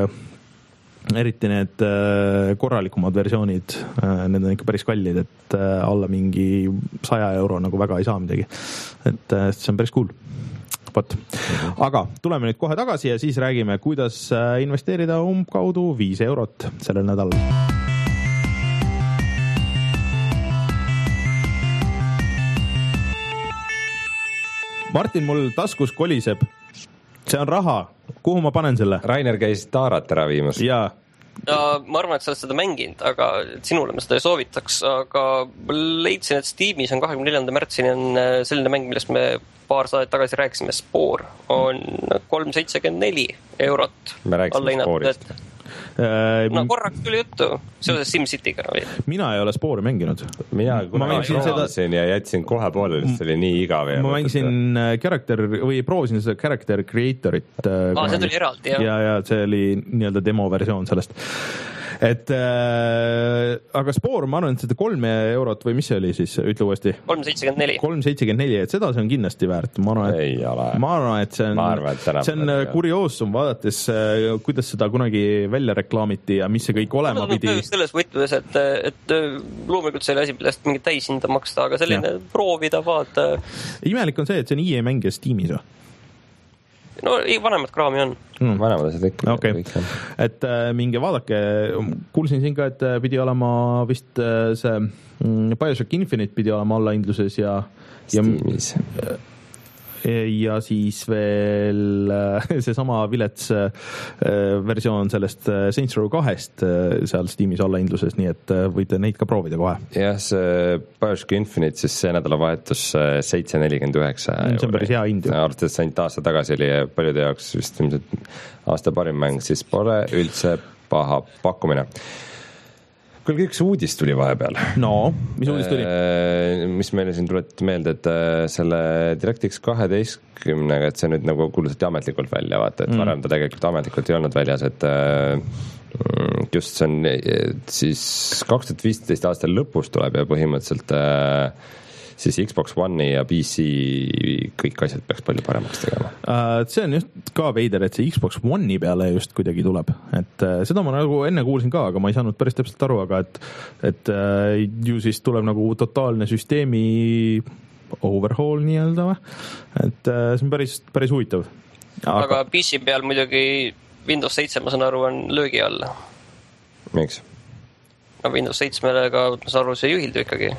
eriti need korralikumad versioonid, need on ikka päris kallid, et alla mingi saja euro nagu väga ei saa midagi. Et see on päris cool. Võt. Aga tuleme nüüd kohe tagasi ja siis räägime, kuidas investeerida umbkaudu viis eurot sellel nädalal. Martin, mul taskus koliseb. See on raha. Kuhu ma panen selle? Rainer käis Taarat ära viimas. Jaa. Ja, ma arvan, et sa oled seda mänginud, aga sinule ma seda ei soovitaks, aga ma leidsin, et Steamis on kahekümne neljanda märtsini on selline mäng, millest me paar saadet tagasi rääkisime, Spore, on kolm seitsekümmend neli eurot. Me rääkisime Spore'ist. No korraks tuli juttu, seoses SimCity'ga oli. Mina ei ole Spore'i mänginud. Mina proovisin seda... ja jätsin kohe poole, see oli nii igav. Ma mängisin character või proovisin seda character creatorit. Aa, see tuli eraldi, jah. Ja, ja see oli nii-öelda demo versioon sellest. et äh, aga Spore, ma arvan, et seda kolme eurot või mis see oli siis, ütle uuesti. kolm seitsekümmend neli. kolm seitsekümmend neli, et seda see on kindlasti väärt. Ma arvan, et, ma arvan, et see on, arvan, et see on kurioosum vaadates, kuidas seda kunagi välja reklaamiti ja mis see kõik olema no, pidi. Selles võtmes, et, et loomulikult selle asi millest mingit täishinda maksta, aga selline ja. Proovida, vaata. Imelik on see, et see on E A mäng ja Steamis või? No vanemad kraami on. Hmm. Vanemad asjad ikka. Okay. Et äh, minge vaadake, kuulsin siin ka, et pidi olema vist äh, see mm, Bioshock Infinite pidi olema allahindluses ja Steamis. Ja, ja siis veel seesama vilets versioon sellest Saints Row kahest seal Steamis allahindluses, nii et võite neid ka proovida kohe. Jah, see Bioshock Infinite, siis see nädalavahetus seitse nelikümmend üheksa. See on päris hea hind. Arvates ainult aasta tagasi oli paljude jaoks vist aasta parim mäng, siis pole üldse paha pakkumine. Kuulge, üks uudis tuli vahepeal. No, mis uudis tuli? Mis meile siin tuleti meelde, et selle DirectX kaheteistkümnega, et see nüüd nagu kuulutati ametlikult välja, vaata, et mm. varem ta tegelikult ametlikult ei olnud väljas, et just see on siis kaks tuhat viisteist aastal lõpus tuleb ja põhimõtteliselt siis Xbox One'i ja P C kõik asjad peaks palju paremaks tegema. See on just ka veider, et see Xbox One'i peale just kuidagi tuleb. Et seda ma nagu enne kuulsin ka, aga ma ei saanud päris täpselt aru, aga et, et ju siis tuleb nagu totaalne süsteemi overhaul nii-öelda või? Et see on päris, päris huvitav. Aga, aga P C peal muidugi Windows seitse, ma saan aru, on löögi all. Miks? No Windows seitsmega, ma saan aru, see juhildu ikkagi.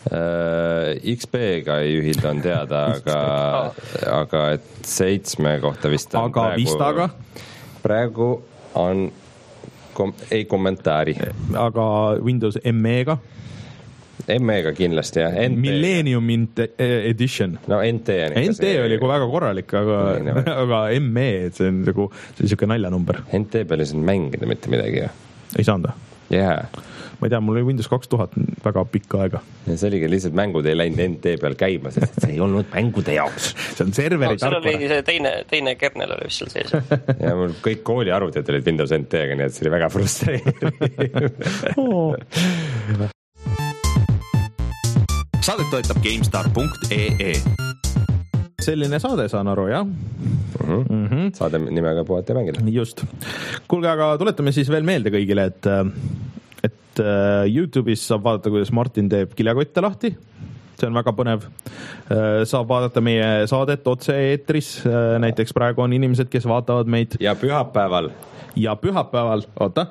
X P-ga ei juhilda on teada, aga, aga et seitsme kohta vist on aga praegu, Vistaga? Praegu on kom, ei kommentaari. Aga Windows M E-ga? M E-ga kindlasti, jah. Millennium Edition. No N T on N T oli kui väga korralik, aga, aga M E, see on nagu, see on siuke naljanumber. N T peale siin mängida mitte midagi. Ei saanud? Jaa. Ma ei tea, mul oli Windows kaks tuhat väga pikka aega. Ja see oligi lihtsalt mängud ei läinud N T peal käima, sest see ei olnud mängude jaoks. See on serveri no, tarkvara. Seal oli see teine, teine kernel oli vist seal sees. Ja mul kõik kooli arvutid olid Windows N T-ga, nii et see oli väga frustreeriv. oh. Saadet toetab GameStar punkt E E. Selline saade, saan aru, jah? Mm-hmm. Mm-hmm. Saade nimega Puhata ja mängida. Just. Kuulge, aga tuletame siis veel meelde kõigile, et et uh, YouTube'is saab vaadata, kuidas Martin teeb kiljakotte lahti. See on väga põnev. Uh, saab vaadata meie saadet otse eetris. Uh, näiteks praegu on inimesed, kes vaatavad meid. Ja pühapäeval. Ja pühapäeval, oota.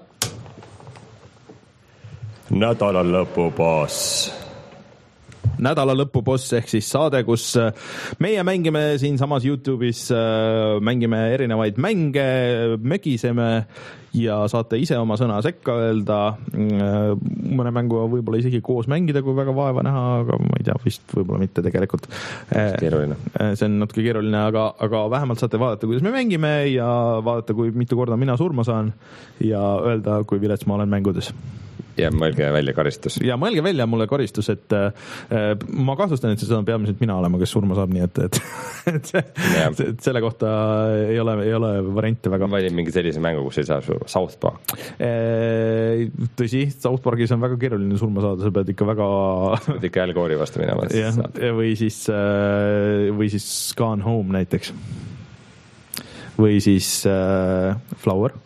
Nädala lõpuboss. Nädala lõpuboss ehk siis saade, kus meie mängime siin samas YouTube'is, mängime erinevaid mänge, mögiseme ja saate ise oma sõna sekka öelda. Mõne mängu võib-olla isegi koos mängida, kui väga vaeva näha, aga ma ei tea, vist võib-olla mitte tegelikult. Keeruline. See on natuke keeruline, aga, aga vähemalt saate vaadata, kuidas me mängime ja vaadata, kui mitu korda mina surma saan ja öelda, kui vilets ma olen mängudes. Ja mõelge välja karistus. Ja mõelge välja mulle karistus, et äh, ma kahtlustan, et see on peamiselt mina olema, kes surma saab, nii et, et, et, see, et selle kohta ei ole, ei ole variante väga. Valin mingi sellise mängu, kus ei saa South Park. E, tõsi, South Parkis on väga keeruline surma saada, sa pead ikka väga... Sa pead ikka L-koori vastu minema. Ja, või siis, või siis Gone Home näiteks. Või siis äh, Flower.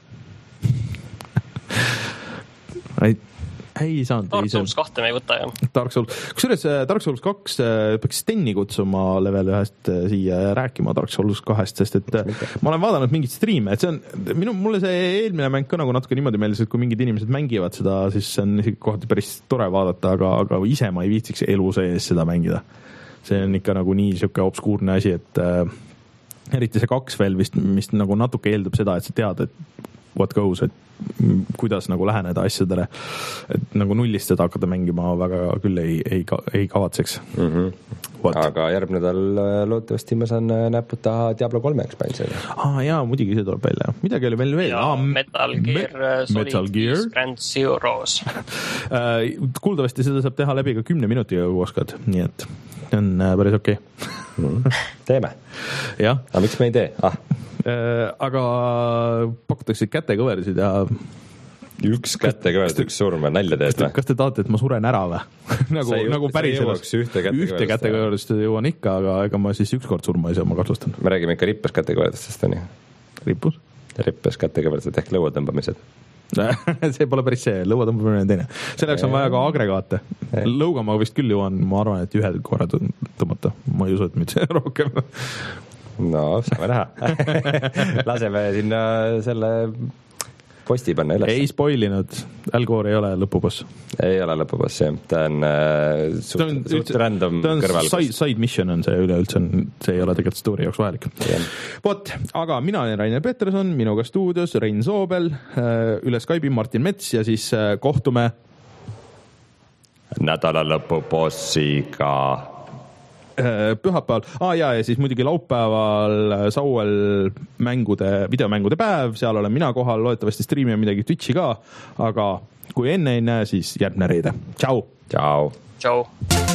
ei ei saanud. Dark Souls kahte me ei võta, jah. Dark Souls, kusjuures Dark Souls kaks peaks Steni kutsuma level ühest siia rääkima Dark Souls kahest, sest et ma olen vaadanud mingit striime, et see on, minu, mulle see eelmine mäng ka nagu natuke niimoodi meeldis, et kui mingid inimesed mängivad seda, siis see on kohati päris tore vaadata, aga, aga ise ma ei viitsiks elu sees seda mängida. See on ikka nagu nii siuke obskuurne asi, et äh, eriti see kaks veel vist, mis nagu natuke eeldab seda, et sa tead, et what goes, et kuidas nagu läheneda asjadele, et nagu nullist seda hakata mängima väga küll ei, ei, ei kavatseks. Mm-hmm. Aga järgmine nädal loodetavasti ma saan näputa Diablo kolme expansioni. Ah, jaa, muidugi see tuleb välja. Midagi oli veel veel. Ja ah, Metal Gear me- Solid viis Grand Zeroes. Kuuldavasti seda saab teha läbi ka kümne minutiga, kui oskad, nii et on päris okei. Okay. Mm-hmm. Teeme. Jah. Aga miks me ei tee? Ah. Aga pakutakse kätekõversid ja üks kätekõverdus, üks surma, nalja teed või? Kas te tahate, et ma suren ära või? nagu, nagu päriselt ühte kätekõverdust jõuan ikka, aga ega ma siis ükskord surma ei saa, ma kahtlustan. Me räägime ikka rippes kätekõverdustest, on ju? Rippus? Rippes kätekõverdused ehk lõuatõmbamised. see pole päris see, lõuatõmbamine on teine. Selleks on vaja ka agregaate. Lõuga ma vist küll jõuan, ma arvan, et ühe korra tõmmata. Ma ei usu, et mitte rohkem. No, saame näha. Laseme sinna selle posti panna üles. Ei spoilinud. Al Gore ei ole lõpuboss. Ei ole lõpuboss, jah. Ta on äh, suht, on, suht random ta on kõrval. Side, side mission on see üleüldse, see ei ole tegelikult story jaoks vajalik. Vot, aga mina olen Rainer Peterson, minuga stuudios Rein Soobel, üle Skype'i Martin Mets ja siis kohtume nädala lõpu bossiga pühapäeval, ah, jaa, ja siis muidugi laupäeval Sauel mängude, videomängude päev, seal olen mina kohal, loodetavasti striimime midagi Twitchi ka, aga kui enne ei näe, siis järgmine reede. Tšau! Tšau! Tšau!